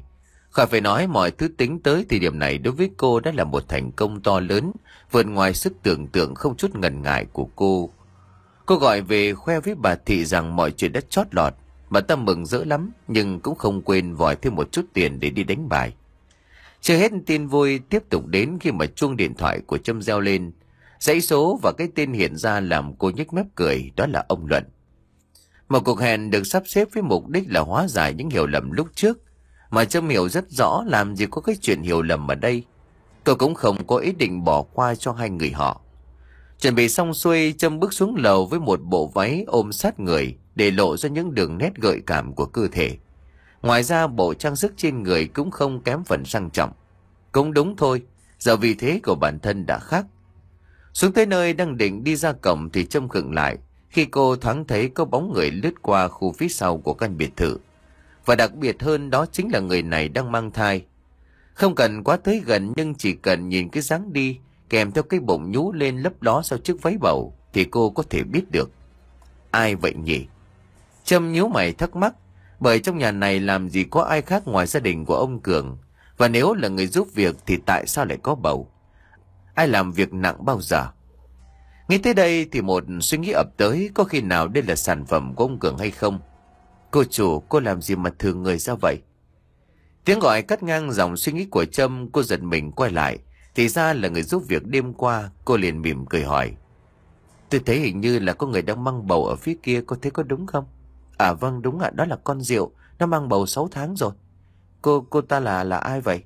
Khỏi phải nói, mọi thứ tính tới thì điểm này đối với cô đã là một thành công to lớn, vượt ngoài sức tưởng tượng không chút ngần ngại của cô. Cô gọi về khoe với bà Thị rằng mọi chuyện đã chót lọt. Bà ta mừng rỡ lắm, nhưng cũng không quên vòi thêm một chút tiền để đi đánh bài. Chưa hết tin vui tiếp tục đến khi mà chuông điện thoại của Trâm reo lên. Dãy số và cái tên hiện ra làm cô nhếch mép cười, đó là ông Luận. Một cuộc hẹn được sắp xếp với mục đích là hóa giải những hiểu lầm lúc trước. Mà Trâm hiểu rất rõ làm gì có cái chuyện hiểu lầm ở đây. Cô cũng không có ý định bỏ qua cho hai người họ. Chuẩn bị xong xuôi, Trâm bước xuống lầu với một bộ váy ôm sát người để lộ ra những đường nét gợi cảm của cơ thể. Ngoài ra bộ trang sức trên người cũng không kém phần sang trọng. Cũng đúng thôi, giờ vị thế của bản thân đã khác. Xuống tới nơi đang định đi ra cổng thì Trâm khựng lại khi cô thoáng thấy có bóng người lướt qua khu phía sau của căn biệt thự. Và đặc biệt hơn đó chính là người này đang mang thai. Không cần quá tới gần, nhưng chỉ cần nhìn cái dáng đi kèm theo cái bụng nhú lên lấp ló sau chiếc váy bầu thì cô có thể biết được. Ai vậy nhỉ? Trâm nhíu mày thắc mắc, bởi trong nhà này làm gì có ai khác ngoài gia đình của ông Cường. Và nếu là người giúp việc thì tại sao lại có bầu? Ai làm việc nặng bao giờ? Nghĩ tới đây thì một suy nghĩ ập tới, có khi nào đây là sản phẩm của ông Cường hay không? Cô chủ, cô làm gì mà thường người ra vậy? Tiếng gọi cắt ngang dòng suy nghĩ của Trâm. Cô giật mình quay lại, thì ra là người giúp việc đêm qua. Cô liền mỉm cười hỏi, tôi thấy hình như là có người đang mang bầu ở phía kia, có thấy có đúng không? À vâng, đúng ạ, đó là con Diệu, nó mang bầu sáu tháng rồi. Cô cô ta là là ai vậy?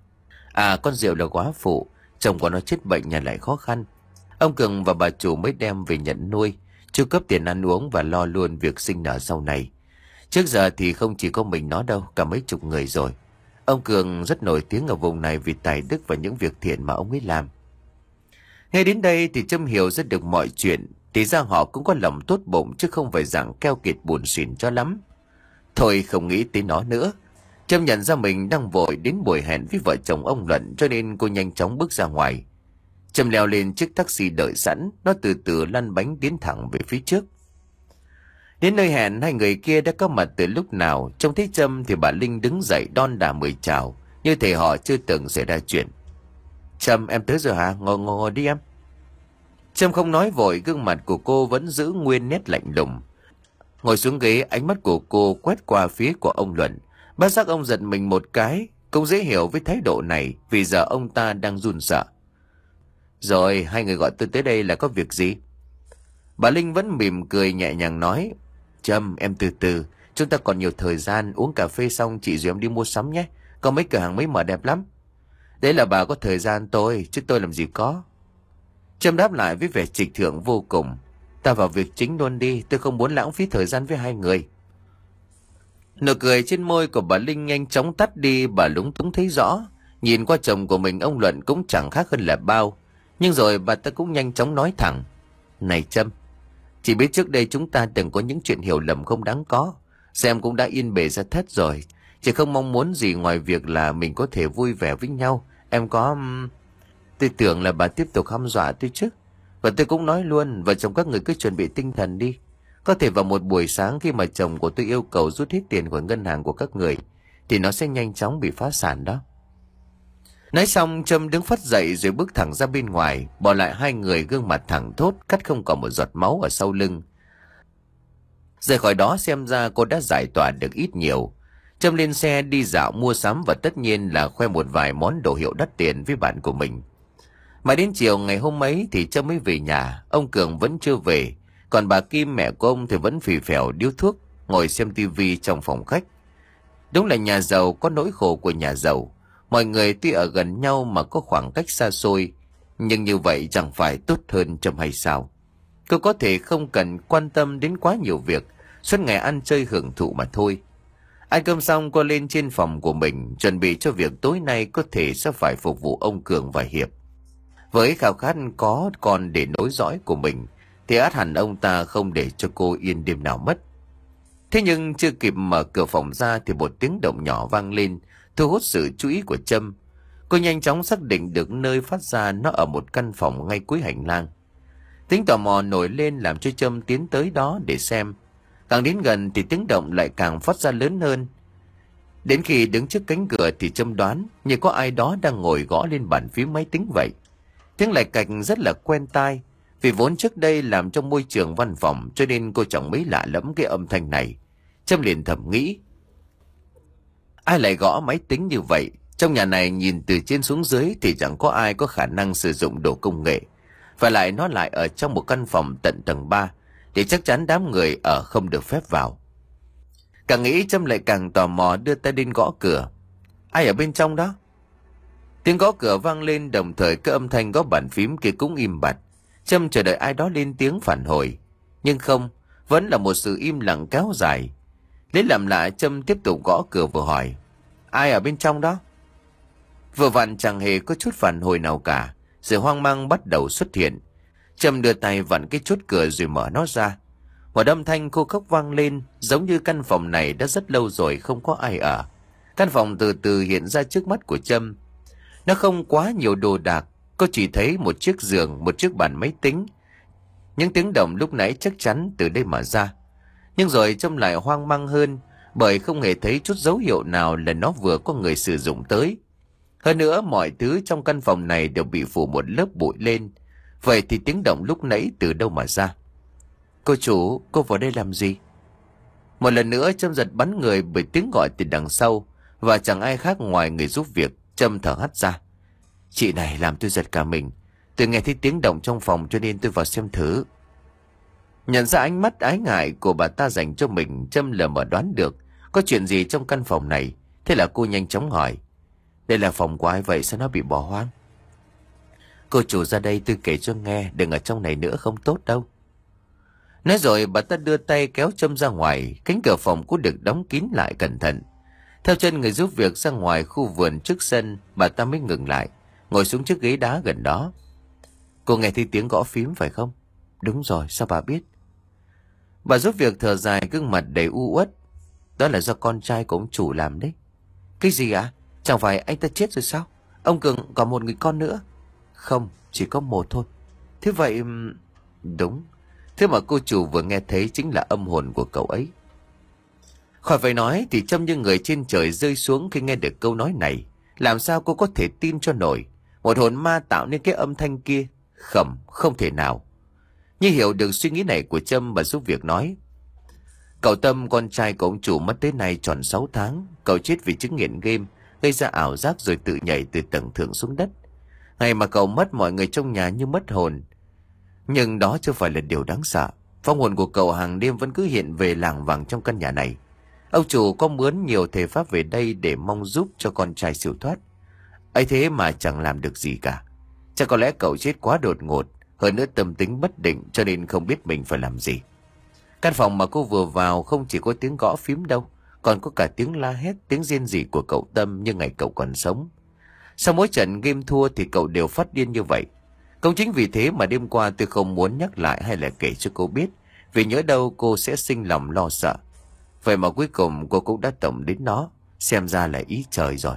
À, con Diệu là góa phụ, chồng của nó chết bệnh, nhà lại khó khăn. Ông Cường và bà chủ mới đem về nhận nuôi, chu cấp tiền ăn uống và lo luôn việc sinh nở sau này. Trước giờ thì không chỉ có mình nó đâu, cả mấy chục người rồi. Ông Cường rất nổi tiếng ở vùng này vì tài đức và những việc thiện mà ông ấy làm. Nghe đến đây thì Trâm hiểu rất được mọi chuyện. Thì ra họ cũng có lòng tốt bụng, chứ không phải dạng keo kiệt buồn xỉn cho lắm. Thôi không nghĩ tới nó nữa. Trâm nhận ra mình đang vội đến buổi hẹn với vợ chồng ông Luận, cho nên cô nhanh chóng bước ra ngoài. Trâm leo lên chiếc taxi đợi sẵn, nó từ từ lăn bánh tiến thẳng về phía trước. Đến nơi hẹn, hai người kia đã có mặt từ lúc nào. Trông thấy Trâm thì bà Linh đứng dậy đon đả mời chào, như thể họ chưa từng xảy ra chuyện. Trâm, em tới rồi hả? Ngồi ngồi, ngồi đi em. Trâm không nói vội, gương mặt của cô vẫn giữ nguyên nét lạnh lùng. Ngồi xuống ghế, ánh mắt của cô quét qua phía của ông Luận. Bất giác ông giật mình một cái, cũng dễ hiểu với thái độ này, vì giờ ông ta đang run sợ. Rồi, hai người gọi tôi tới đây là có việc gì? Bà Linh vẫn mỉm cười nhẹ nhàng nói, Trâm, em từ từ, chúng ta còn nhiều thời gian, uống cà phê xong chị rồi em đi mua sắm nhé. Có mấy cửa hàng mới mở đẹp lắm. Đấy là bà có thời gian tôi, chứ tôi làm gì có. Trâm đáp lại với vẻ trịch thượng vô cùng. Ta vào việc chính luôn đi, tôi không muốn lãng phí thời gian với hai người. Nụ cười trên môi của bà Linh nhanh chóng tắt đi, bà lúng túng thấy rõ. Nhìn qua chồng của mình, ông Luận cũng chẳng khác hơn là bao. Nhưng rồi bà ta cũng nhanh chóng nói thẳng, này Trâm, chỉ biết trước đây chúng ta từng có những chuyện hiểu lầm không đáng có. Xem cũng đã yên bề ra thất rồi. Chỉ không mong muốn gì ngoài việc là mình có thể vui vẻ với nhau. Em có... Tôi tưởng là bà tiếp tục hăm dọa tôi chứ. Và tôi cũng nói luôn, vợ chồng các người cứ chuẩn bị tinh thần đi. Có thể vào một buổi sáng khi mà chồng của tôi yêu cầu rút hết tiền của ngân hàng của các người, thì nó sẽ nhanh chóng bị phá sản đó. Nói xong, Trâm đứng phắt dậy rồi bước thẳng ra bên ngoài, bỏ lại hai người gương mặt thẳng thốt, cắt không còn một giọt máu ở sau lưng. Rời khỏi đó xem ra cô đã giải tỏa được ít nhiều. Trâm lên xe đi dạo mua sắm và tất nhiên là khoe một vài món đồ hiệu đắt tiền với bạn của mình. Mà đến chiều ngày hôm ấy thì Trâm mới về nhà, ông Cường vẫn chưa về, còn bà Kim mẹ của ông thì vẫn phì phèo điếu thuốc, ngồi xem tivi trong phòng khách. Đúng là nhà giàu có nỗi khổ của nhà giàu. Mọi người tuy ở gần nhau mà có khoảng cách xa xôi, nhưng như vậy chẳng phải tốt hơn Trâm hay sao? Cô có thể không cần quan tâm đến quá nhiều việc, suốt ngày ăn chơi hưởng thụ mà thôi. Ăn cơm xong, cô lên trên phòng của mình, chuẩn bị cho việc tối nay có thể sẽ phải phục vụ ông Cường và Hiệp. Với khao khát có con để nối dõi của mình, thì ắt hẳn ông ta không để cho cô yên đêm nào mất. Thế nhưng chưa kịp mở cửa phòng ra thì một tiếng động nhỏ vang lên, thu hút sự chú ý của Trâm. Cô nhanh chóng xác định được nơi phát ra nó ở một căn phòng ngay cuối hành lang. Tính tò mò nổi lên làm cho Trâm tiến tới đó để xem. Càng đến gần thì tiếng động lại càng phát ra lớn hơn. Đến khi đứng trước cánh cửa thì Trâm đoán như có ai đó đang ngồi gõ lên bàn phím máy tính vậy. Tiếng lạch cạch rất là quen tai, vì vốn trước đây làm trong môi trường văn phòng cho nên cô chẳng mấy lạ lẫm cái âm thanh này. Trâm liền thầm nghĩ, ai lại gõ máy tính như vậy? Trong nhà này nhìn từ trên xuống dưới thì chẳng có ai có khả năng sử dụng đồ công nghệ. Và lại nó lại ở trong một căn phòng tận tầng ba, thì chắc chắn đám người ở không được phép vào. Càng nghĩ Trâm lại càng tò mò đưa tay đến gõ cửa. Ai ở bên trong đó? Tiếng gõ cửa vang lên, đồng thời cái âm thanh gõ bàn phím kia cũng im bặt. Trâm chờ đợi ai đó lên tiếng phản hồi, nhưng không, vẫn là một sự im lặng kéo dài. Lấy làm lạ, Trâm tiếp tục gõ cửa vừa hỏi, ai ở bên trong đó? Vừa vặn chẳng hề có chút phản hồi nào cả. Sự hoang mang bắt đầu xuất hiện. Trâm đưa tay vặn cái chốt cửa rồi mở nó ra. Một âm thanh khô khốc vang lên, giống như căn phòng này đã rất lâu rồi không có ai ở. Căn phòng từ từ hiện ra trước mắt của Trâm. Nó không quá nhiều đồ đạc, cô chỉ thấy một chiếc giường, một chiếc bàn máy tính. Những tiếng động lúc nãy chắc chắn từ đây mà ra. Nhưng rồi Trâm lại hoang mang hơn, bởi không hề thấy chút dấu hiệu nào là nó vừa có người sử dụng tới. Hơn nữa, mọi thứ trong căn phòng này đều bị phủ một lớp bụi lên. Vậy thì tiếng động lúc nãy từ đâu mà ra? Cô chủ, cô vào đây làm gì? Một lần nữa Trâm giật bắn người bởi tiếng gọi từ đằng sau, và chẳng ai khác ngoài người giúp việc. Trâm thở hắt ra. Chị này làm tôi giật cả mình. Tôi nghe thấy tiếng động trong phòng cho nên tôi vào xem thử. Nhận ra ánh mắt ái ngại của bà ta dành cho mình, Trâm lờ mờ đoán được có chuyện gì trong căn phòng này. Thế là cô nhanh chóng hỏi, đây là phòng của ai vậy, sao nó bị bỏ hoang? Cô chủ ra đây tôi kể cho nghe, đừng ở trong này nữa không tốt đâu. Nói rồi bà ta đưa tay kéo Trâm ra ngoài. Cánh cửa phòng cũng được đóng kín lại cẩn thận. Theo chân người giúp việc ra ngoài khu vườn trước sân, bà ta mới ngừng lại, ngồi xuống chiếc ghế đá gần đó. Cô nghe thấy tiếng gõ phím phải không? Đúng rồi, sao bà biết? Bà giúp việc thở dài, gương mặt đầy u uất. Đó là do con trai của ông chủ làm đấy. Cái gì ạ? À? Chẳng phải anh ta chết rồi sao? Ông Cường có một người con nữa. Không, chỉ có một thôi. Thế vậy... Đúng. Thế mà cô chủ vừa nghe thấy chính là âm hồn của cậu ấy. Khỏi phải nói thì Trâm như người trên trời rơi xuống khi nghe được câu nói này. Làm sao cô có thể tin cho nổi một hồn ma tạo nên cái âm thanh kia? Khẩm, không thể nào. Như hiểu được suy nghĩ này của Trâm, bà giúp việc nói, cậu Tâm, con trai của ông chủ, mất tới nay tròn sáu tháng. Cậu chết vì chứng nghiện game, gây ra ảo giác rồi tự nhảy từ tầng thượng xuống đất. Ngày mà cậu mất, mọi người trong nhà như mất hồn. Nhưng đó chưa phải là điều đáng sợ. Vong hồn của cậu hàng đêm vẫn cứ hiện về lảng vảng trong căn nhà này. Ông chủ có mướn nhiều thầy pháp về đây để mong giúp cho con trai siêu thoát. Ấy thế mà chẳng làm được gì cả. Chắc có lẽ cậu chết quá đột ngột, hơn nữa tâm tính bất định cho nên không biết mình phải làm gì. Căn phòng mà cô vừa vào không chỉ có tiếng gõ phím đâu, còn có cả tiếng la hét, tiếng rên rỉ của cậu Tâm như ngày cậu còn sống. Sau mỗi trận game thua thì cậu đều phát điên như vậy. Cũng chính vì thế mà đêm qua tôi không muốn nhắc lại hay là kể cho cô biết, vì nhớ đâu cô sẽ sinh lòng lo sợ. Vậy mà cuối cùng cô cũng đã tổng đến nó, xem ra là ý trời rồi.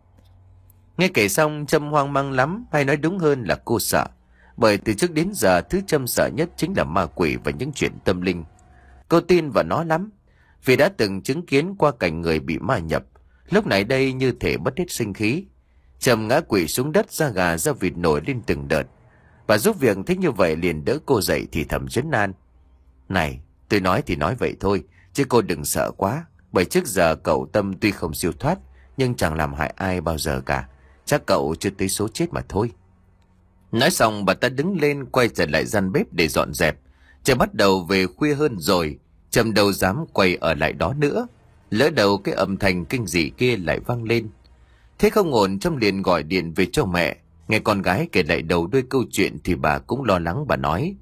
Nghe kể xong Trâm hoang mang lắm, hay nói đúng hơn là cô sợ. Bởi từ trước đến giờ thứ Trâm sợ nhất chính là ma quỷ và những chuyện tâm linh. Cô tin vào nó lắm, vì đã từng chứng kiến qua cảnh người bị ma nhập. Lúc này đây như thể mất hết sinh khí. Trâm ngã quỵ xuống đất, da gà da vịt nổi lên từng đợt. Và giúp việc thích như vậy liền đỡ cô dậy thì thầm trấn an. Này, tôi nói thì nói vậy thôi, chứ cô đừng sợ quá. Bởi trước giờ cậu Tâm tuy không siêu thoát, nhưng chẳng làm hại ai bao giờ cả. Chắc cậu chưa tới số chết mà thôi. Nói xong bà ta đứng lên quay trở lại gian bếp để dọn dẹp. Trời bắt đầu về khuya hơn rồi, Trâm đâu dám quay ở lại đó nữa. Lỡ đầu cái âm thanh kinh dị kia lại vang lên. Thế không ổn, Trâm liền gọi điện về cho mẹ. Nghe con gái kể lại đầu đuôi câu chuyện thì bà cũng lo lắng. Bà nói,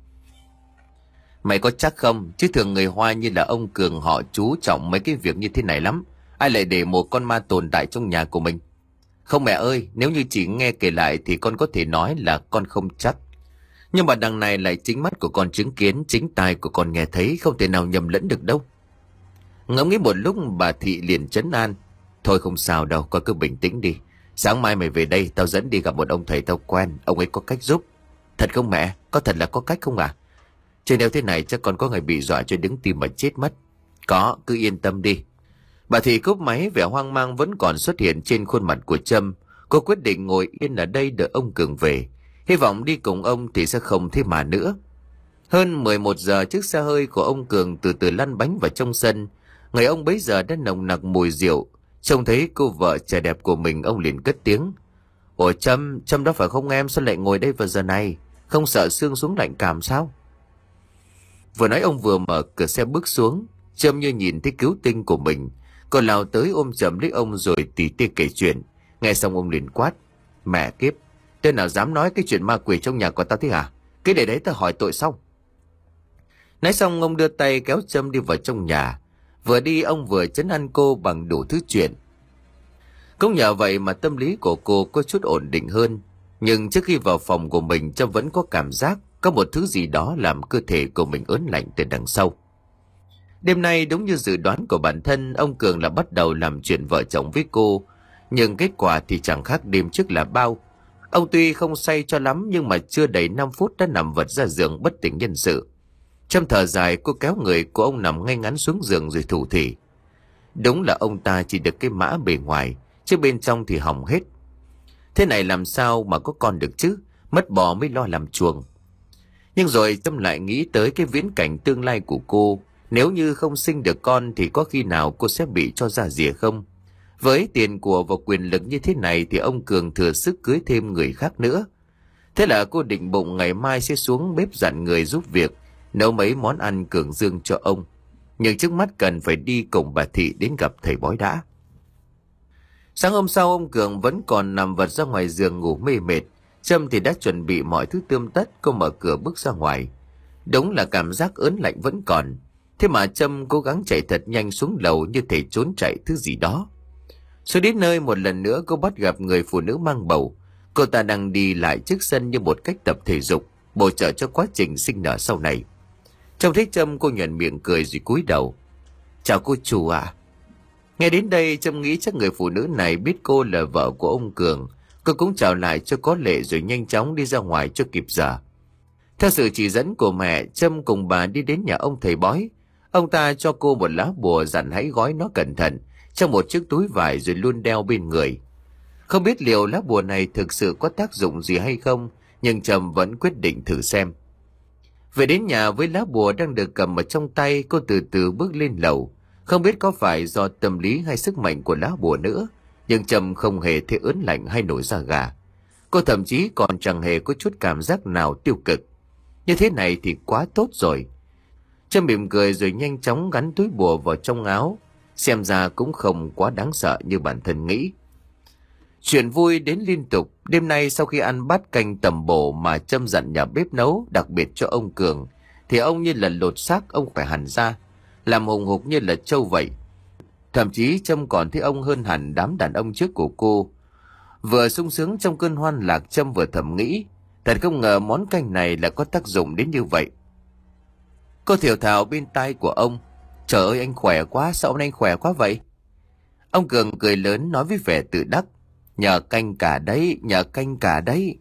mày có chắc không? Chứ thường người Hoa như là ông Cường họ chú trọng mấy cái việc như thế này lắm. Ai lại để một con ma tồn tại trong nhà của mình? Không mẹ ơi, nếu như chỉ nghe kể lại thì con có thể nói là con không chắc. Nhưng mà đằng này lại chính mắt của con chứng kiến, chính tai của con nghe thấy, không thể nào nhầm lẫn được đâu. Ngẫm nghĩ một lúc bà Thị liền trấn an. Thôi không sao đâu, con cứ bình tĩnh đi. Sáng mai mày về đây, tao dẫn đi gặp một ông thầy tao quen, ông ấy có cách giúp. Thật không mẹ? Có thật là có cách không à? Chứ nếu thế này chắc con có ngày bị dọa cho đứng tim mà chết mất. Có, cứ yên tâm đi. Bà Thị cúp máy, vẻ hoang mang vẫn còn xuất hiện trên khuôn mặt của Trâm. Cô quyết định ngồi yên ở đây đợi ông Cường về. Hy vọng đi cùng ông thì sẽ không thấy mà nữa. Hơn mười một giờ, chiếc xe hơi của ông Cường từ từ lăn bánh vào trong sân. Người ông bấy giờ đã nồng nặc mùi rượu. Trông thấy cô vợ trẻ đẹp của mình, ông liền cất tiếng. Ủa Trâm, Trâm đó phải không em? Sao lại ngồi đây vào giờ này? Không sợ xương xuống lạnh cảm sao? Vừa nói ông vừa mở cửa xe bước xuống. Trâm như nhìn thấy cứu tinh của mình. Cô lao tới ôm chầm lấy ông rồi tỉ tê kể chuyện. Nghe xong ông liền quát. Mẹ kiếp, tên nào dám nói cái chuyện ma quỷ trong nhà của tao thế hả? Cái để đấy tao hỏi tội xong. Nói xong ông đưa tay kéo Trâm đi vào trong nhà. Vừa đi ông vừa trấn an cô bằng đủ thứ chuyện. Cũng nhờ vậy mà tâm lý của cô có chút ổn định hơn. Nhưng trước khi vào phòng của mình, Trâm vẫn có cảm giác có một thứ gì đó làm cơ thể của mình ớn lạnh từ đằng sau. Đêm nay đúng như dự đoán của bản thân, ông Cường là bắt đầu làm chuyện vợ chồng với cô. Nhưng kết quả thì chẳng khác đêm trước là bao. Ông tuy không say cho lắm nhưng mà chưa đầy năm phút đã nằm vật ra giường bất tỉnh nhân sự. Trâm thở dài, cô kéo người của ông nằm ngay ngắn xuống giường rồi thủ thỉ. Đúng là ông ta chỉ được cái mã bề ngoài, chứ bên trong thì hỏng hết. Thế này làm sao mà có con được chứ? Mất bò mới lo làm chuồng. Nhưng rồi Trâm lại nghĩ tới cái viễn cảnh tương lai của cô. Nếu như không sinh được con thì có khi nào cô sẽ bị cho ra rìa không? Với tiền của và quyền lực như thế này thì ông Cường thừa sức cưới thêm người khác nữa. Thế là cô định bụng ngày mai sẽ xuống bếp dặn người giúp việc, nấu mấy món ăn cường dương cho ông. Nhưng trước mắt cần phải đi cùng bà Thị đến gặp thầy bói đã. Sáng hôm sau ông Cường vẫn còn nằm vật ra ngoài giường ngủ mê mệt. Trâm thì đã chuẩn bị mọi thứ tươm tất, cô mở cửa bước ra ngoài. Đúng là cảm giác ớn lạnh vẫn còn. Thế mà Trâm cố gắng chạy thật nhanh xuống lầu như thể trốn chạy thứ gì đó. Rồi đến nơi một lần nữa cô bắt gặp người phụ nữ mang bầu. Cô ta đang đi lại trước sân như một cách tập thể dục, bổ trợ cho quá trình sinh nở sau này. Trông thấy Trâm, cô nhoẻn miệng cười rồi cúi đầu. Chào cô chủ ạ. Nghe đến đây Trâm nghĩ chắc người phụ nữ này biết cô là vợ của ông Cường. Cô cũng chào lại cho có lệ rồi nhanh chóng đi ra ngoài cho kịp giờ. Theo sự chỉ dẫn của mẹ, Trâm cùng bà đi đến nhà ông thầy bói. Ông ta cho cô một lá bùa dặn hãy gói nó cẩn thận trong một chiếc túi vải rồi luôn đeo bên người. Không biết liệu lá bùa này thực sự có tác dụng gì hay không, nhưng Trâm vẫn quyết định thử xem. Về đến nhà với lá bùa đang được cầm ở trong tay, cô từ từ bước lên lầu. Không biết có phải do tâm lý hay sức mạnh của lá bùa nữa, nhưng Trâm không hề thấy ớn lạnh hay nổi da gà. Cô thậm chí còn chẳng hề có chút cảm giác nào tiêu cực. Như thế này thì quá tốt rồi. Trâm mỉm cười rồi nhanh chóng gắn túi bùa vào trong áo. Xem ra cũng không quá đáng sợ như bản thân nghĩ. Chuyện vui đến liên tục. Đêm nay sau khi ăn bát canh tầm bổ mà Trâm dặn nhà bếp nấu đặc biệt cho ông Cường, thì ông như là lột xác, ông khỏe hẳn ra, làm hùng hục như là trâu vậy. Thậm chí Trâm còn thấy ông hơn hẳn đám đàn ông trước của cô. Vừa sung sướng trong cơn hoan lạc, Trâm vừa thầm nghĩ, thật không ngờ món canh này là có tác dụng đến như vậy. Cô thều thào bên tai của ông. Trời ơi anh khỏe quá, sao hôm nay anh khỏe quá vậy? Ông Cường cười lớn nói với vẻ tự đắc. Nhờ canh cả đấy, nhờ canh cả đấy.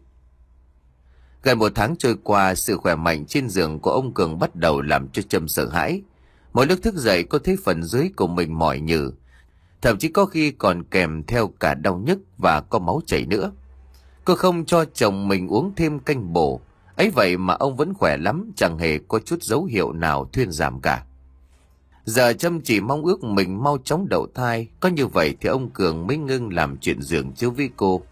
Gần một tháng trôi qua, sự khỏe mạnh trên giường của ông Cường bắt đầu làm cho Trâm sợ hãi. Mỗi lúc thức dậy cô thấy phần dưới của mình mỏi nhừ, thậm chí có khi còn kèm theo cả đau nhức và có máu chảy nữa. Cô không cho chồng mình uống thêm canh bổ, ấy vậy mà ông vẫn khỏe lắm, chẳng hề có chút dấu hiệu nào thuyên giảm cả. Giờ Trâm chỉ mong ước mình mau chóng đậu thai, có như vậy thì ông Cường mới ngưng làm chuyện giường chiếu với cô.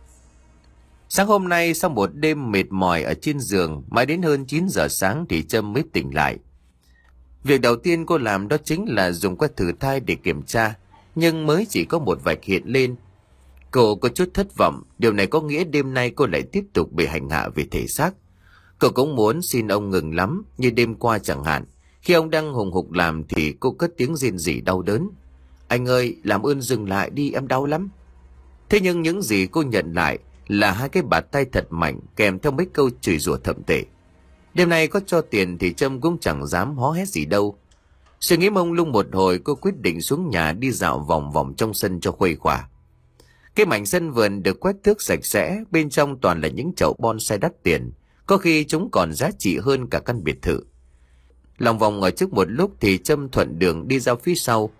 Sáng hôm nay sau một đêm mệt mỏi ở trên giường, mãi đến hơn chín giờ sáng thì Trâm mới tỉnh lại. Việc đầu tiên cô làm đó chính là dùng que thử thai để kiểm tra, nhưng mới chỉ có một vạch hiện lên. Cô có chút thất vọng, điều này có nghĩa đêm nay cô lại tiếp tục bị hành hạ về thể xác. Cô cũng muốn xin ông ngừng lắm, như đêm qua chẳng hạn. Khi ông đang hùng hục làm thì cô cất tiếng rên rỉ đau đớn. Anh ơi, làm ơn dừng lại đi, em đau lắm. Thế nhưng những gì cô nhận lại là hai cái bạt tay thật mạnh kèm theo mấy câu chửi rủa thậm tệ. Đêm nay có cho tiền thì Trâm cũng chẳng dám hó hét gì đâu. Suy nghĩ mông lung một hồi, cô quyết định xuống nhà đi dạo vòng vòng trong sân cho khuây khỏa. Cái mảnh sân vườn được quét tước sạch sẽ, bên trong toàn là những chậu bonsai đắt tiền, có khi chúng còn giá trị hơn cả căn biệt thự. Lòng vòng ở trước một lúc thì Trâm thuận đường đi ra phía sau.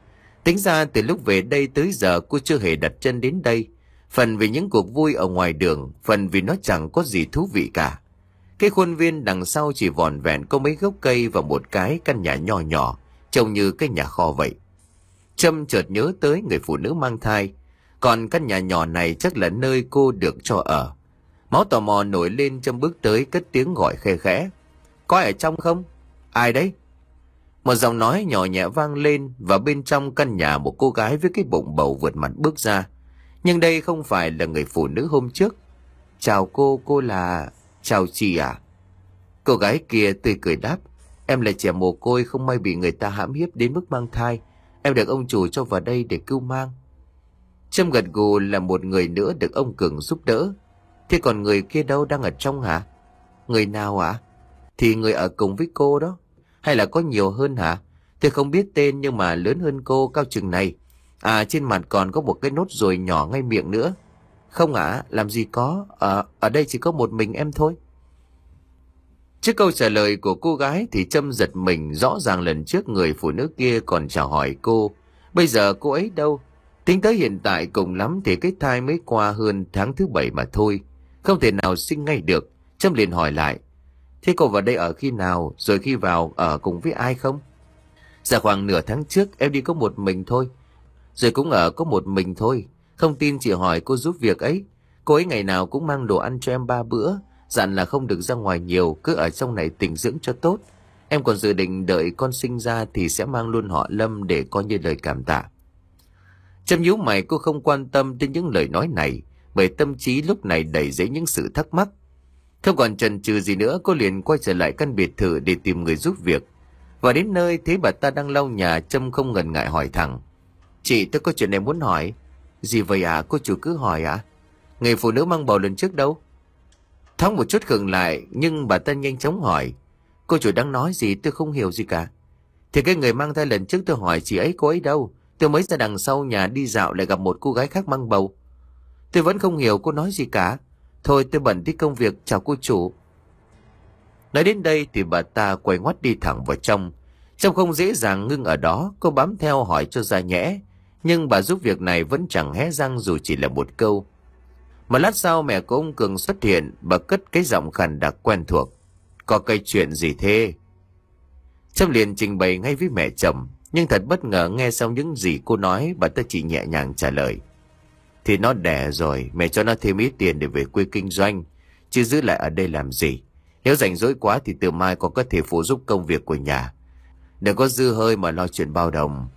Tính ra từ lúc về đây tới giờ cô chưa hề đặt chân đến đây. Phần vì những cuộc vui ở ngoài đường, phần vì nó chẳng có gì thú vị cả. Cái khuôn viên đằng sau chỉ vỏn vẹn có mấy gốc cây và một cái căn nhà nhỏ nhỏ, trông như cái nhà kho vậy. Trâm chợt nhớ tới người phụ nữ mang thai. Còn căn nhà nhỏ này chắc là nơi cô được cho ở. Máu tò mò nổi lên, Trâm bước tới cất tiếng gọi khe khẽ. Có ai ở trong không? Ai đấy? Một giọng nói nhỏ nhẹ vang lên và bên trong căn nhà một cô gái với cái bụng bầu vượt mặt bước ra. Nhưng đây không phải là người phụ nữ hôm trước. Chào cô, cô là... Chào chị à? Cô gái kia tươi cười đáp. Em là trẻ mồ côi không may bị người ta hãm hiếp đến mức mang thai. Em được ông chủ cho vào đây để cứu mang. Trâm gật gù, là một người nữa được ông Cường giúp đỡ. Thế còn người kia đâu, đang ở trong hả? Người nào ạ? À? Thì người ở cùng với cô đó. Hay là có nhiều hơn hả? Tôi không biết tên nhưng mà lớn hơn cô, cao chừng này. À, trên mặt còn có một cái nốt ruồi nhỏ ngay miệng nữa. Không ạ, à, làm gì có. À, ở đây chỉ có một mình em thôi. Trước câu trả lời của cô gái thì Trâm giật mình. Rõ ràng lần trước người phụ nữ kia còn chào hỏi cô. Bây giờ cô ấy đâu? Tính tới hiện tại cùng lắm thì cái thai mới qua hơn tháng thứ bảy mà thôi. Không thể nào sinh ngay được. Trâm liền hỏi lại. Thế cô vào đây ở khi nào? Rồi khi vào ở cùng với ai không? Dạ khoảng nửa tháng trước em đi có một mình thôi. Rồi cũng ở có một mình thôi. Không tin chị hỏi cô giúp việc ấy. Cô ấy ngày nào cũng mang đồ ăn cho em ba bữa. Dặn là không được ra ngoài nhiều, cứ ở trong này tĩnh dưỡng cho tốt. Em còn dự định đợi con sinh ra thì sẽ mang luôn họ Lâm để coi như lời cảm tạ. Trâm nhíu mày, cô không quan tâm đến những lời nói này, bởi tâm trí lúc này đầy dẫy những sự thắc mắc. Không còn chần chừ gì nữa, cô liền quay trở lại căn biệt thự để tìm người giúp việc. Và đến nơi thấy bà ta đang lau nhà, Trâm không ngần ngại hỏi thẳng. Chị, tôi có chuyện này muốn hỏi. Gì vậy à? Cô chủ cứ hỏi à? Người phụ nữ mang bầu lần trước đâu? Thoáng một chút khựng lại, nhưng bà ta nhanh chóng hỏi. Cô chủ đang nói gì, tôi không hiểu gì cả. Thì cái người mang thai lần trước tôi hỏi chị ấy, cô ấy đâu? Tôi mới ra đằng sau nhà đi dạo lại gặp một cô gái khác mang bầu. Tôi vẫn không hiểu cô nói gì cả. Thôi tôi bận đi công việc, chào cô chủ. Nói đến đây thì bà ta quay ngoắt đi thẳng vào trong. Trông không dễ dàng ngưng ở đó, cô bám theo hỏi cho ra nhẽ. Nhưng bà giúp việc này vẫn chẳng hé răng dù chỉ là một câu. Một lát sau mẹ của ông Cường xuất hiện, bà cất cái giọng khàn đặc quen thuộc. Có cái chuyện gì thế? Trâm liền trình bày ngay với mẹ chồng. Nhưng thật bất ngờ nghe xong những gì cô nói, bà ta chỉ nhẹ nhàng trả lời. Thì nó đẻ rồi, mẹ cho nó thêm ít tiền để về quê kinh doanh. Chứ giữ lại ở đây làm gì? Nếu rảnh rỗi quá thì từ mai còn có thể phụ giúp công việc của nhà. Đừng có dư hơi mà lo chuyện bao đồng.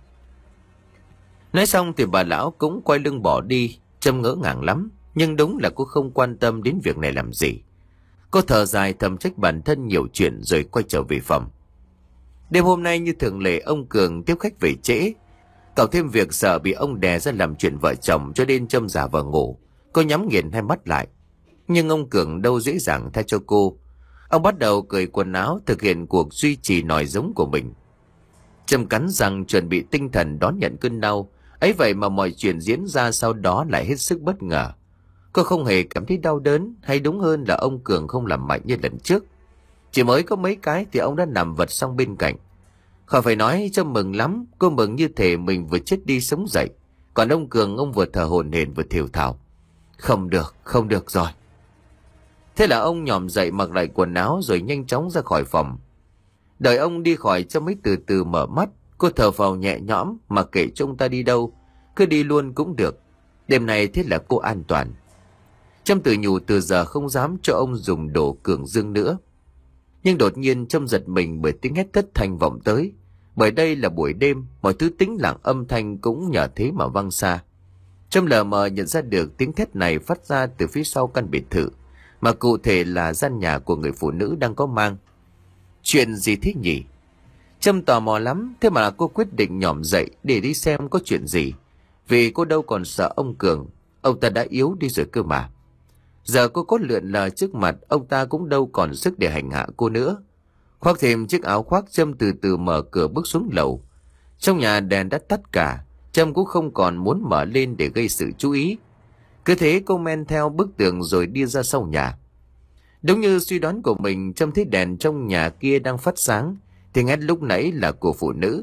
Nói xong thì bà lão cũng quay lưng bỏ đi. Trâm ngỡ ngàng lắm. Nhưng đúng là cô không quan tâm đến việc này làm gì. Cô thở dài thầm trách bản thân nhiều chuyện rồi quay trở về phòng. Đêm hôm nay như thường lệ, ông Cường tiếp khách về trễ. Cậu thêm việc sợ bị ông đè ra làm chuyện vợ chồng cho nên Trâm giả vờ ngủ. Cô nhắm nghiền hai mắt lại. Nhưng ông Cường đâu dễ dàng tha cho cô. Ông bắt đầu cởi quần áo, thực hiện cuộc duy trì nòi giống của mình. Trâm cắn răng chuẩn bị tinh thần đón nhận cơn đau. Ấy vậy mà mọi chuyện diễn ra sau đó lại hết sức bất ngờ. Cô không hề cảm thấy đau đớn, hay đúng hơn là ông Cường không làm mạnh như lần trước. Chỉ mới có mấy cái thì ông đã nằm vật sang bên cạnh. Khỏi phải nói, Trâm mừng lắm, cô mừng như thể mình vừa chết đi sống dậy. Còn ông Cường, ông vừa thở hổn hển vừa thều thào. Không được, không được rồi. Thế là ông nhòm dậy mặc lại quần áo rồi nhanh chóng ra khỏi phòng. Đợi ông đi khỏi, Trâm mới từ từ mở mắt. Cô thở phào nhẹ nhõm, mà kệ cho ông ta đi đâu, cứ đi luôn cũng được. Đêm này thế là cô an toàn. Trâm tự nhủ từ giờ không dám cho ông dùng đồ cường dương nữa. Nhưng đột nhiên Trâm giật mình bởi tiếng hét thất thanh vọng tới. Bởi đây là buổi đêm, mọi thứ tĩnh lặng âm thanh cũng nhờ thế mà vang xa. Trâm lờ mờ nhận ra được tiếng thét này phát ra từ phía sau căn biệt thự, mà cụ thể là gian nhà của người phụ nữ đang có mang. Chuyện gì thế nhỉ? Trâm tò mò lắm, thế mà cô quyết định nhỏm dậy để đi xem có chuyện gì. Vì cô đâu còn sợ ông Cường, ông ta đã yếu đi rồi cơ mà. Giờ cô có lượn lờ trước mặt, ông ta cũng đâu còn sức để hành hạ cô nữa. Khoác thêm chiếc áo khoác, Trâm từ từ mở cửa bước xuống lầu. Trong nhà đèn đã tắt cả, Trâm cũng không còn muốn mở lên để gây sự chú ý. Cứ thế cô men theo bức tường rồi đi ra sau nhà. Đúng như suy đoán của mình, Trâm thấy đèn trong nhà kia đang phát sáng, thì ngay lúc nãy là của phụ nữ.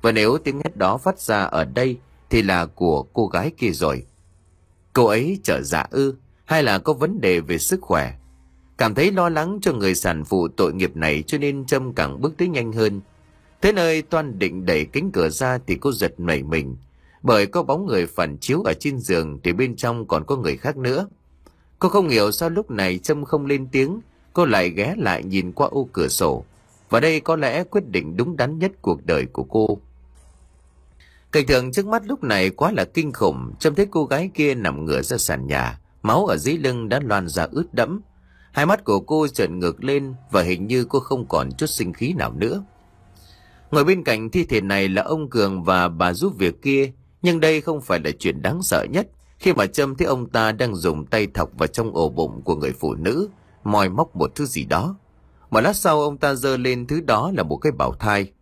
Và nếu tiếng hét đó phát ra ở đây thì là của cô gái kia rồi. Cô ấy trở dạ ư, hay là có vấn đề về sức khỏe? Cảm thấy lo lắng cho người sản phụ tội nghiệp này cho nên Trâm càng bước tới nhanh hơn. Thế nơi Toan định đẩy cánh cửa ra thì cô giật nảy mình, bởi có bóng người phản chiếu ở trên giường thì bên trong còn có người khác nữa. Cô không hiểu sao lúc này Trâm không lên tiếng, cô lại ghé lại nhìn qua ô cửa sổ. Và đây có lẽ quyết định đúng đắn nhất cuộc đời của cô. Cảnh tượng trước mắt lúc này quá là kinh khủng. Trông thấy cô gái kia nằm ngửa ra sàn nhà, máu ở dưới lưng đã loàn ra ướt đẫm. Hai mắt của cô trợn ngược lên và hình như cô không còn chút sinh khí nào nữa. Ngồi bên cạnh thi thể này là ông Cường và bà giúp việc kia, nhưng đây không phải là chuyện đáng sợ nhất khi mà Trâm thấy ông ta đang dùng tay thọc vào trong ổ bụng của người phụ nữ, moi móc một thứ gì đó. Một lát sau ông ta giơ lên thứ đó là một cái bào thai.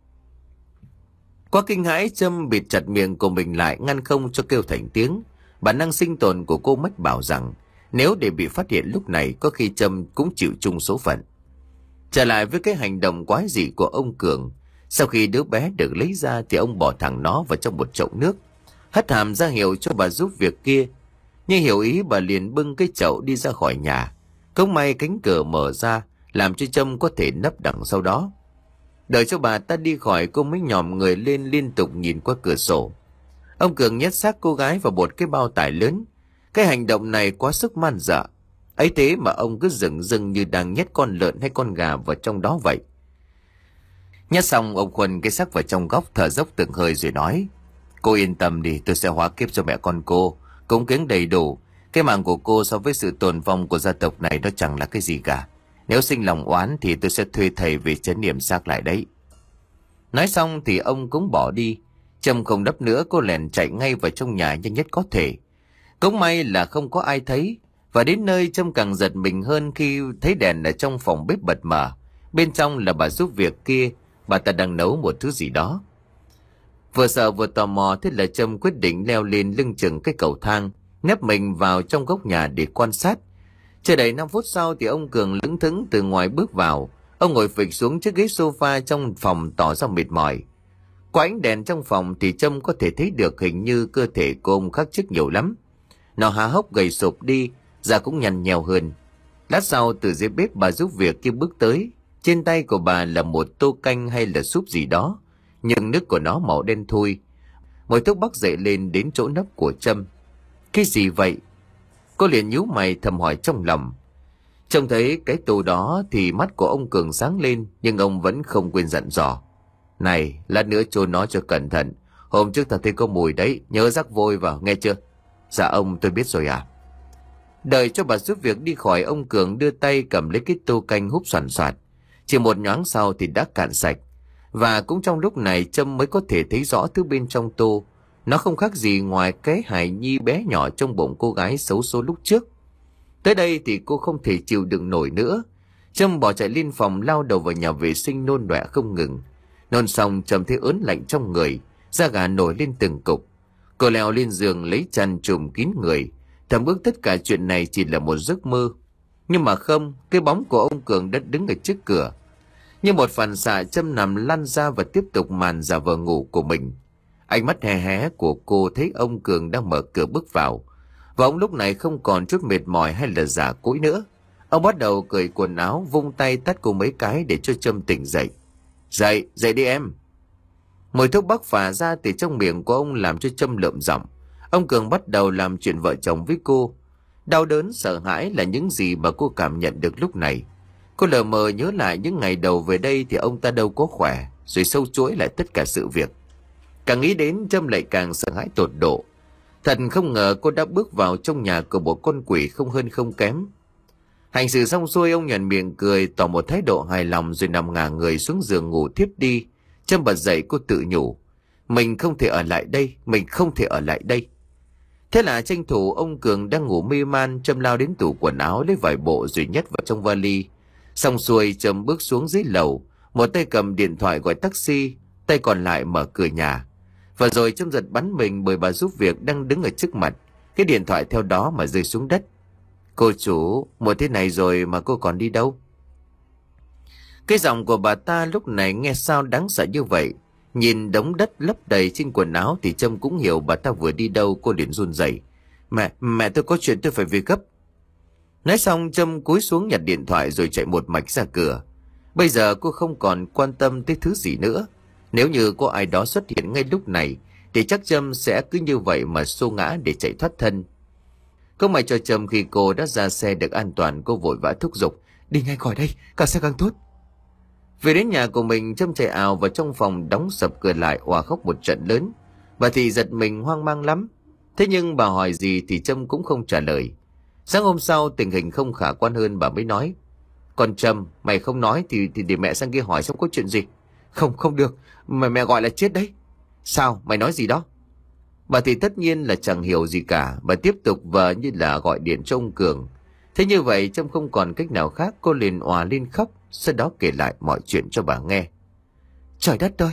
Quá kinh hãi, Trâm bịt chặt miệng của mình lại ngăn không cho kêu thành tiếng. Bản năng sinh tồn của cô mách bảo rằng nếu để bị phát hiện lúc này có khi Trâm cũng chịu chung số phận. Trở lại với cái hành động quái dị của ông Cường, sau khi đứa bé được lấy ra thì ông bỏ thẳng nó vào trong một chậu nước, hất hàm ra hiệu cho bà giúp việc kia. Nhưng hiểu ý bà liền bưng cái chậu đi ra khỏi nhà. Không may cánh cửa mở ra làm cho Trâm có thể nấp đằng sau đó. Đợi cho bà ta đi khỏi, cô mới nhòm người lên liên tục nhìn qua cửa sổ. Ông Cường nhét xác cô gái vào một cái bao tải lớn. Cái hành động này quá sức man dợ. Ấy thế mà ông cứ dửng dưng như đang nhét con lợn hay con gà vào trong đó vậy. Nhét xong, ông khuân cái xác vào trong góc, thở dốc từng hơi rồi nói: Cô yên tâm đi, tôi sẽ hóa kiếp cho mẹ con cô, cúng kiến đầy đủ. Cái mạng của cô so với sự tồn vong của gia tộc này nó chẳng là cái gì cả. Nếu sinh lòng oán thì tôi sẽ thuê thầy về trấn yểm xác lại đấy. Nói xong thì ông cũng bỏ đi. Trâm không đắp nữa, cô lèn chạy ngay vào trong nhà nhanh nhất có thể. Cũng may là không có ai thấy. Và đến nơi Trâm càng giật mình hơn khi thấy đèn ở trong phòng bếp bật mở. Bên trong là bà giúp việc kia, bà ta đang nấu một thứ gì đó. Vừa sợ vừa tò mò, thế là Trâm quyết định leo lên lưng chừng cái cầu thang, nép mình vào trong góc nhà để quan sát. Chưa đầy năm phút sau thì ông Cường lững thững từ ngoài bước vào. Ông ngồi phịch xuống chiếc ghế sofa trong phòng tỏ ra mệt mỏi. Qua ánh đèn trong phòng thì Trâm có thể thấy được hình như cơ thể của ông khắc chức nhiều lắm. Nó há hốc gầy sụp đi, da cũng nhăn nhèo hơn. Lát sau từ dưới bếp bà giúp việc kia bước tới. Trên tay của bà là một tô canh hay là súp gì đó, nhưng nước của nó màu đen thui. Mùi thuốc bắc dậy lên đến chỗ nấp của Trâm. Cái gì vậy? Cô liền nhíu mày thầm hỏi trong lòng. Trông thấy cái tô đó thì mắt của ông Cường sáng lên, nhưng ông vẫn không quên dặn dò: Này, lát nữa chôn nó cho cẩn thận. Hôm trước ta thấy có mùi đấy, nhớ rắc vôi vào, nghe chưa? Dạ ông, tôi biết rồi à. Đợi cho bà giúp việc đi khỏi, ông Cường đưa tay cầm lấy cái tô canh húp xoàn xoạt. Chỉ một nhoáng sau thì đã cạn sạch. Và cũng trong lúc này Trâm mới có thể thấy rõ thứ bên trong tô. Nó không khác gì ngoài cái hài nhi bé nhỏ trong bụng cô gái xấu số lúc trước. Tới đây thì cô không thể chịu đựng nổi nữa. Trâm bỏ chạy lên phòng, lao đầu vào nhà vệ sinh nôn đọa không ngừng. Nôn xong Trâm thấy ớn lạnh trong người, da gà nổi lên từng cục. Cô leo lên giường lấy chăn trùm kín người, thầm ước tất cả chuyện này chỉ là một giấc mơ. Nhưng mà không, cái bóng của ông Cường đã đứng ở trước cửa. Như một phản xạ, Trâm nằm lăn ra và tiếp tục màn giả vờ ngủ của mình. Ánh mắt hé hé của cô thấy ông Cường đang mở cửa bước vào. Và ông lúc này không còn chút mệt mỏi hay là giả cỗi nữa. Ông bắt đầu cởi quần áo, vung tay tát cô mấy cái để cho Trâm tỉnh dậy. Dậy, dậy đi em. Mùi thuốc bắc phả ra từ trong miệng của ông làm cho Trâm lợm giọng. Ông Cường bắt đầu làm chuyện vợ chồng với cô. Đau đớn, sợ hãi là những gì mà cô cảm nhận được lúc này. Cô lờ mờ nhớ lại những ngày đầu về đây thì ông ta đâu có khỏe, rồi sâu chuỗi lại tất cả sự việc. Càng nghĩ đến Trâm lại càng sợ hãi tột độ. Thật không ngờ cô đã bước vào trong nhà của một con quỷ không hơn không kém. Hành xử xong xuôi, ông nhoẻn miệng cười tỏ một thái độ hài lòng rồi nằm ngả người xuống giường ngủ thiếp đi. Trâm bật dậy, cô tự nhủ: Mình không thể ở lại đây, mình không thể ở lại đây. Thế là tranh thủ ông Cường đang ngủ mê man, Trâm lao đến tủ quần áo lấy vài bộ rồi nhét vào trong vali. Xong xuôi Trâm bước xuống dưới lầu, một tay cầm điện thoại gọi taxi, tay còn lại mở cửa nhà. Và rồi Trâm giật bắn mình bởi bà giúp việc đang đứng ở trước mặt. Cái điện thoại theo đó mà rơi xuống đất. Cô chủ, một thế này rồi mà cô còn đi đâu? Cái giọng của bà ta lúc này nghe sao đáng sợ như vậy. Nhìn đống đất lấp đầy trên quần áo thì Trâm cũng hiểu bà ta vừa đi đâu. Cô liền run rẩy. Mẹ, mẹ tôi có chuyện tôi phải về gấp. Nói xong Trâm cúi xuống nhặt điện thoại rồi chạy một mạch ra cửa. Bây giờ cô không còn quan tâm tới thứ gì nữa. Nếu như có ai đó xuất hiện ngay lúc này thì chắc Trâm sẽ cứ như vậy mà xô ngã để chạy thoát thân. Không may cho Trâm khi cô đã ra xe được an toàn, cô vội vã thúc giục. Đi ngay khỏi đây, càng xe càng tốt. Về đến nhà của mình, Trâm chạy ào vào trong phòng, đóng sập cửa lại, òa khóc một trận lớn. Bà thì giật mình hoang mang lắm. Thế nhưng bà hỏi gì thì Trâm cũng không trả lời. Sáng hôm sau tình hình không khả quan hơn, bà mới nói. Còn Trâm, mày không nói thì thì để mẹ sang kia hỏi xem có chuyện gì. Không, không được, mà mẹ gọi là chết đấy. Sao, mày nói gì đó? Bà thì tất nhiên là chẳng hiểu gì cả. Bà tiếp tục vờ như là gọi điện cho ông Cường. Thế như vậy Trâm không còn cách nào khác, cô liền òa lên khóc. Sau đó kể lại mọi chuyện cho bà nghe. Trời đất ơi!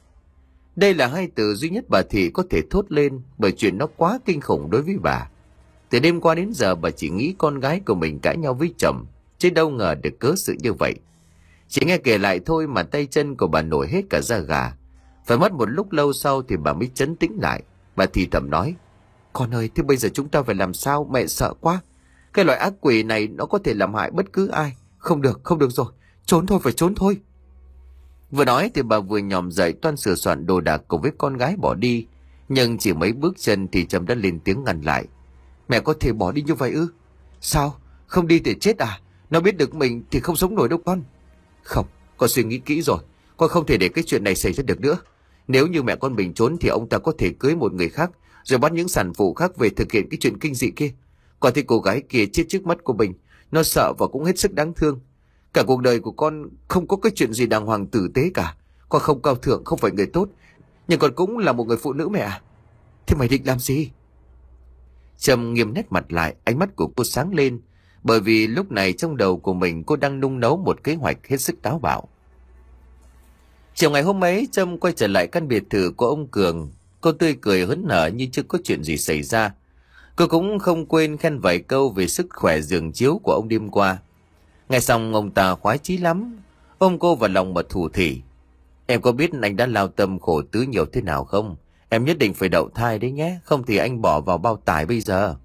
Đây là hai từ duy nhất bà Thị có thể thốt lên, bởi chuyện nó quá kinh khủng đối với bà. Từ đêm qua đến giờ bà chỉ nghĩ con gái của mình cãi nhau với chồng, chứ đâu ngờ được cớ sự như vậy. Chỉ nghe kể lại thôi mà tay chân của bà nổi hết cả da gà. Phải mất một lúc lâu sau thì bà mới trấn tĩnh lại. Bà thì thầm nói. Con ơi, thế bây giờ chúng ta phải làm sao? Mẹ sợ quá. Cái loại ác quỷ này nó có thể làm hại bất cứ ai. Không được, không được rồi. Trốn thôi, phải trốn thôi. Vừa nói thì bà vừa nhòm dậy toan sửa soạn đồ đạc cùng với con gái bỏ đi. Nhưng chỉ mấy bước chân thì Trâm đã lên tiếng ngăn lại. Mẹ có thể bỏ đi như vậy ư? Sao? Không đi thì chết à? Nó biết được mình thì không sống nổi đâu con. Không, con suy nghĩ kỹ rồi. Con không thể để cái chuyện này xảy ra được nữa. Nếu như mẹ con mình trốn thì ông ta có thể cưới một người khác, rồi bắt những sản phụ khác về thực hiện cái chuyện kinh dị kia. Còn thì cô gái kia chết trước mắt của mình, nó sợ và cũng hết sức đáng thương. Cả cuộc đời của con không có cái chuyện gì đàng hoàng tử tế cả. Con không cao thượng, không phải người tốt, nhưng con cũng là một người phụ nữ mẹ à. Thế mày định làm gì? Trâm nghiêm nét mặt lại, ánh mắt của cô sáng lên, bởi vì lúc này trong đầu của mình cô đang nung nấu một kế hoạch hết sức táo bạo. Chiều ngày hôm ấy, Trâm quay trở lại căn biệt thự của ông Cường. Cô tươi cười hớn hở như chưa có chuyện gì xảy ra. Cô cũng không quên khen vài câu về sức khỏe giường chiếu của ông đêm qua. Nghe xong ông ta khoái chí lắm, ôm cô vào lòng mà thủ thỉ. Em có biết anh đã lao tâm khổ tứ nhiều thế nào không? Em nhất định phải đậu thai đấy nhé, không thì anh bỏ vào bao tải bây giờ.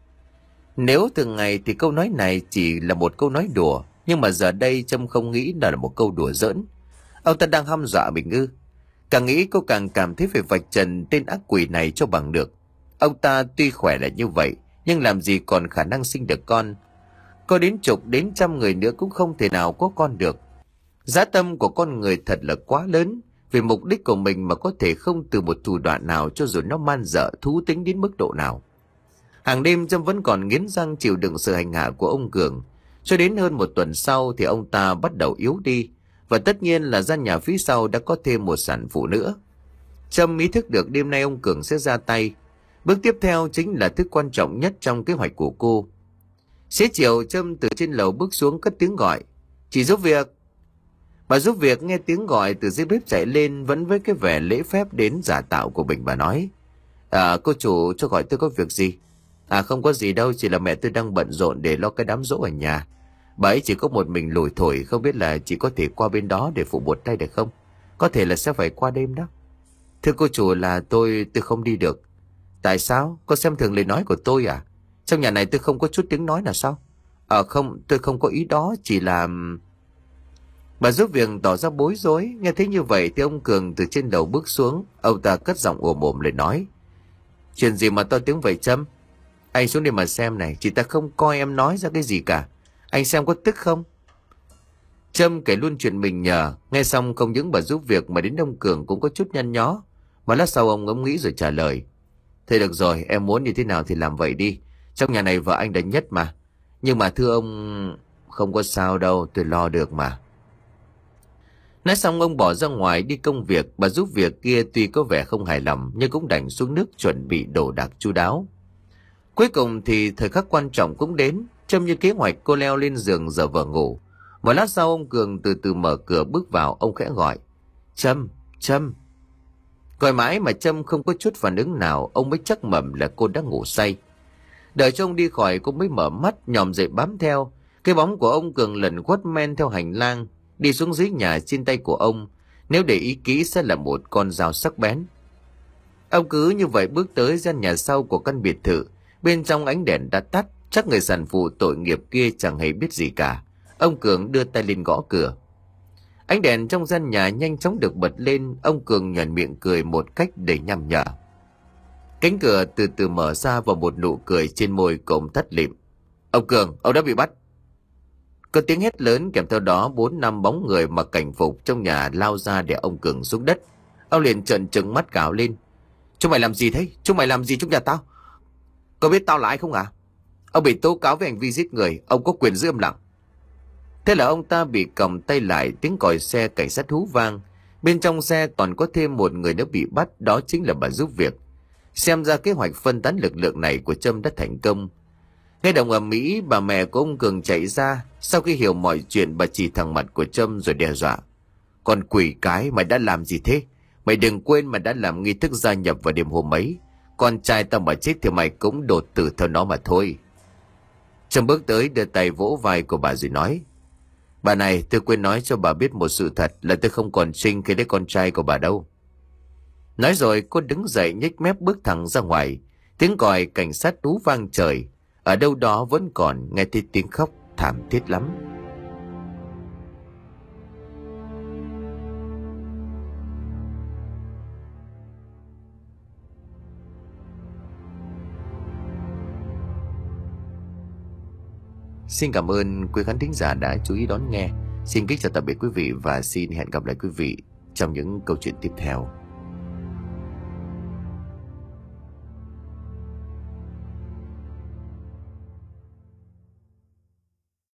Nếu thường ngày thì câu nói này chỉ là một câu nói đùa, nhưng mà giờ đây Trâm không nghĩ đó là một câu đùa giỡn. Ông ta đang hăm dọa mình ư? Càng nghĩ cô càng cảm thấy phải vạch trần tên ác quỷ này cho bằng được. Ông ta tuy khỏe là như vậy, nhưng làm gì còn khả năng sinh được con. Có đến chục đến trăm người nữa cũng không thể nào có con được. Dã tâm của con người thật là quá lớn, vì mục đích của mình mà có thể không từ một thủ đoạn nào cho dù nó man dợ thú tính đến mức độ nào. Hàng đêm Trâm vẫn còn nghiến răng chịu đựng sự hành hạ của ông Cường. Cho đến hơn một tuần sau thì ông ta bắt đầu yếu đi. Và tất nhiên là gian nhà phía sau đã có thêm một sản phụ nữa. Trâm ý thức được đêm nay ông Cường sẽ ra tay. Bước tiếp theo chính là thứ quan trọng nhất trong kế hoạch của cô. Xế chiều Trâm từ trên lầu bước xuống cất tiếng gọi. Chị giúp việc. Bà giúp việc nghe tiếng gọi từ dưới bếp chạy lên, vẫn với cái vẻ lễ phép đến giả tạo của mình. Bà nói. À, cô chủ cho gọi tôi có việc gì? À, không có gì đâu, chỉ là mẹ tôi đang bận rộn để lo cái đám giỗ ở nhà. Bà ấy chỉ có một mình lủi thổi, không biết là chị có thể qua bên đó để phụ một tay được không? Có thể là sẽ phải qua đêm đó. Thưa cô chủ là tôi tôi không đi được. Tại sao? Cô xem thường lời nói của tôi à? Trong nhà này tôi không có chút tiếng nói nào sao? À không, tôi không có ý đó, chỉ là... Bà giúp việc tỏ ra bối rối. Nghe thấy như vậy thì ông Cường từ trên đầu bước xuống. Ông ta cất giọng ồm ồm lên nói. Chuyện gì mà to tiếng vậy Trâm? Anh xuống đây mà xem này, chị ta không coi em nói ra cái gì cả. Anh xem có tức không? Trâm kể luôn chuyện mình nhờ. Nghe xong không những bà giúp việc mà đến ông Cường cũng có chút nhăn nhó. Mà lát sau ông ngẫm nghĩ rồi trả lời. Thôi được rồi, em muốn như thế nào thì làm vậy đi. Trong nhà này vợ anh đã nhất mà. Nhưng mà thưa ông... Không có sao đâu, tôi lo được mà. Nói xong ông bỏ ra ngoài đi công việc. Bà giúp việc kia tuy có vẻ không hài lòng, nhưng cũng đành xuống nước chuẩn bị đồ đạc chu đáo. Cuối cùng thì thời khắc quan trọng cũng đến. Trâm như kế hoạch cô leo lên giường giờ vờ ngủ. Một lát sau ông Cường từ từ mở cửa bước vào. Ông khẽ gọi. Trâm, Trâm. Gọi mãi mà Trâm không có chút phản ứng nào. Ông mới chắc mẩm là cô đã ngủ say. Đợi cho ông đi khỏi cô mới mở mắt nhòm dậy bám theo. Cái bóng của ông Cường lần quất men theo hành lang đi xuống dưới nhà trên tay của ông. nếu để ý kỹ sẽ là một con dao sắc bén. Ông cứ như vậy bước tới gian nhà sau của căn biệt thự. Bên trong ánh đèn đã tắt, chắc người sản phụ tội nghiệp kia chẳng hề biết gì cả. Ông Cường đưa tay lên gõ cửa. Ánh đèn trong gian nhà nhanh chóng được bật lên. Ông Cường nhoẻn miệng cười một cách đầy nham nhở. Cánh cửa từ từ mở ra và một nụ cười trên môi của ông thắt lịm. Ông Cường, ông đã bị bắt. Có tiếng hét lớn, kèm theo đó bốn năm bóng người mặc cảnh phục trong nhà lao ra để ông Cường xuống đất. Ông liền trợn trừng mắt gào lên. Chúng mày làm gì thế? Chúng mày làm gì trong nhà tao? Có biết tao là ai không à? Ông bị tố cáo về hành vi giết người, ông có quyền giữ im lặng. Thế là ông ta bị còng tay lại, tiếng còi xe cảnh sát hú vang. Bên trong xe còn có thêm một người nữa bị bắt, đó chính là bà giúp việc. Xem ra kế hoạch phân tán lực lượng này của Trâm đã thành công. Nghe động ầm ĩ, bà mẹ của ông Cường chạy ra. Sau khi hiểu mọi chuyện, bà chỉ thẳng mặt của Trâm rồi đe dọa. Con quỷ cái, mày đã làm gì thế? Mày đừng quên mày đã làm nghi thức gia nhập vào đêm hôm ấy. Con trai tao mà chết thì mày cũng đột tử theo nó mà thôi. Trâm bước tới đưa tay vỗ vai của bà rồi nói. Bà này, tôi quên nói cho bà biết một sự thật là tôi không còn sinh khi lấy con trai của bà đâu. Nói rồi cô đứng dậy nhếch mép bước thẳng ra ngoài. Tiếng còi cảnh sát rú vang trời. Ở đâu đó vẫn còn nghe thấy tiếng khóc thảm thiết lắm. Xin cảm ơn quý khán thính giả đã chú ý đón nghe. Xin kính chào tạm biệt quý vị và xin hẹn gặp lại quý vị trong những câu chuyện tiếp theo.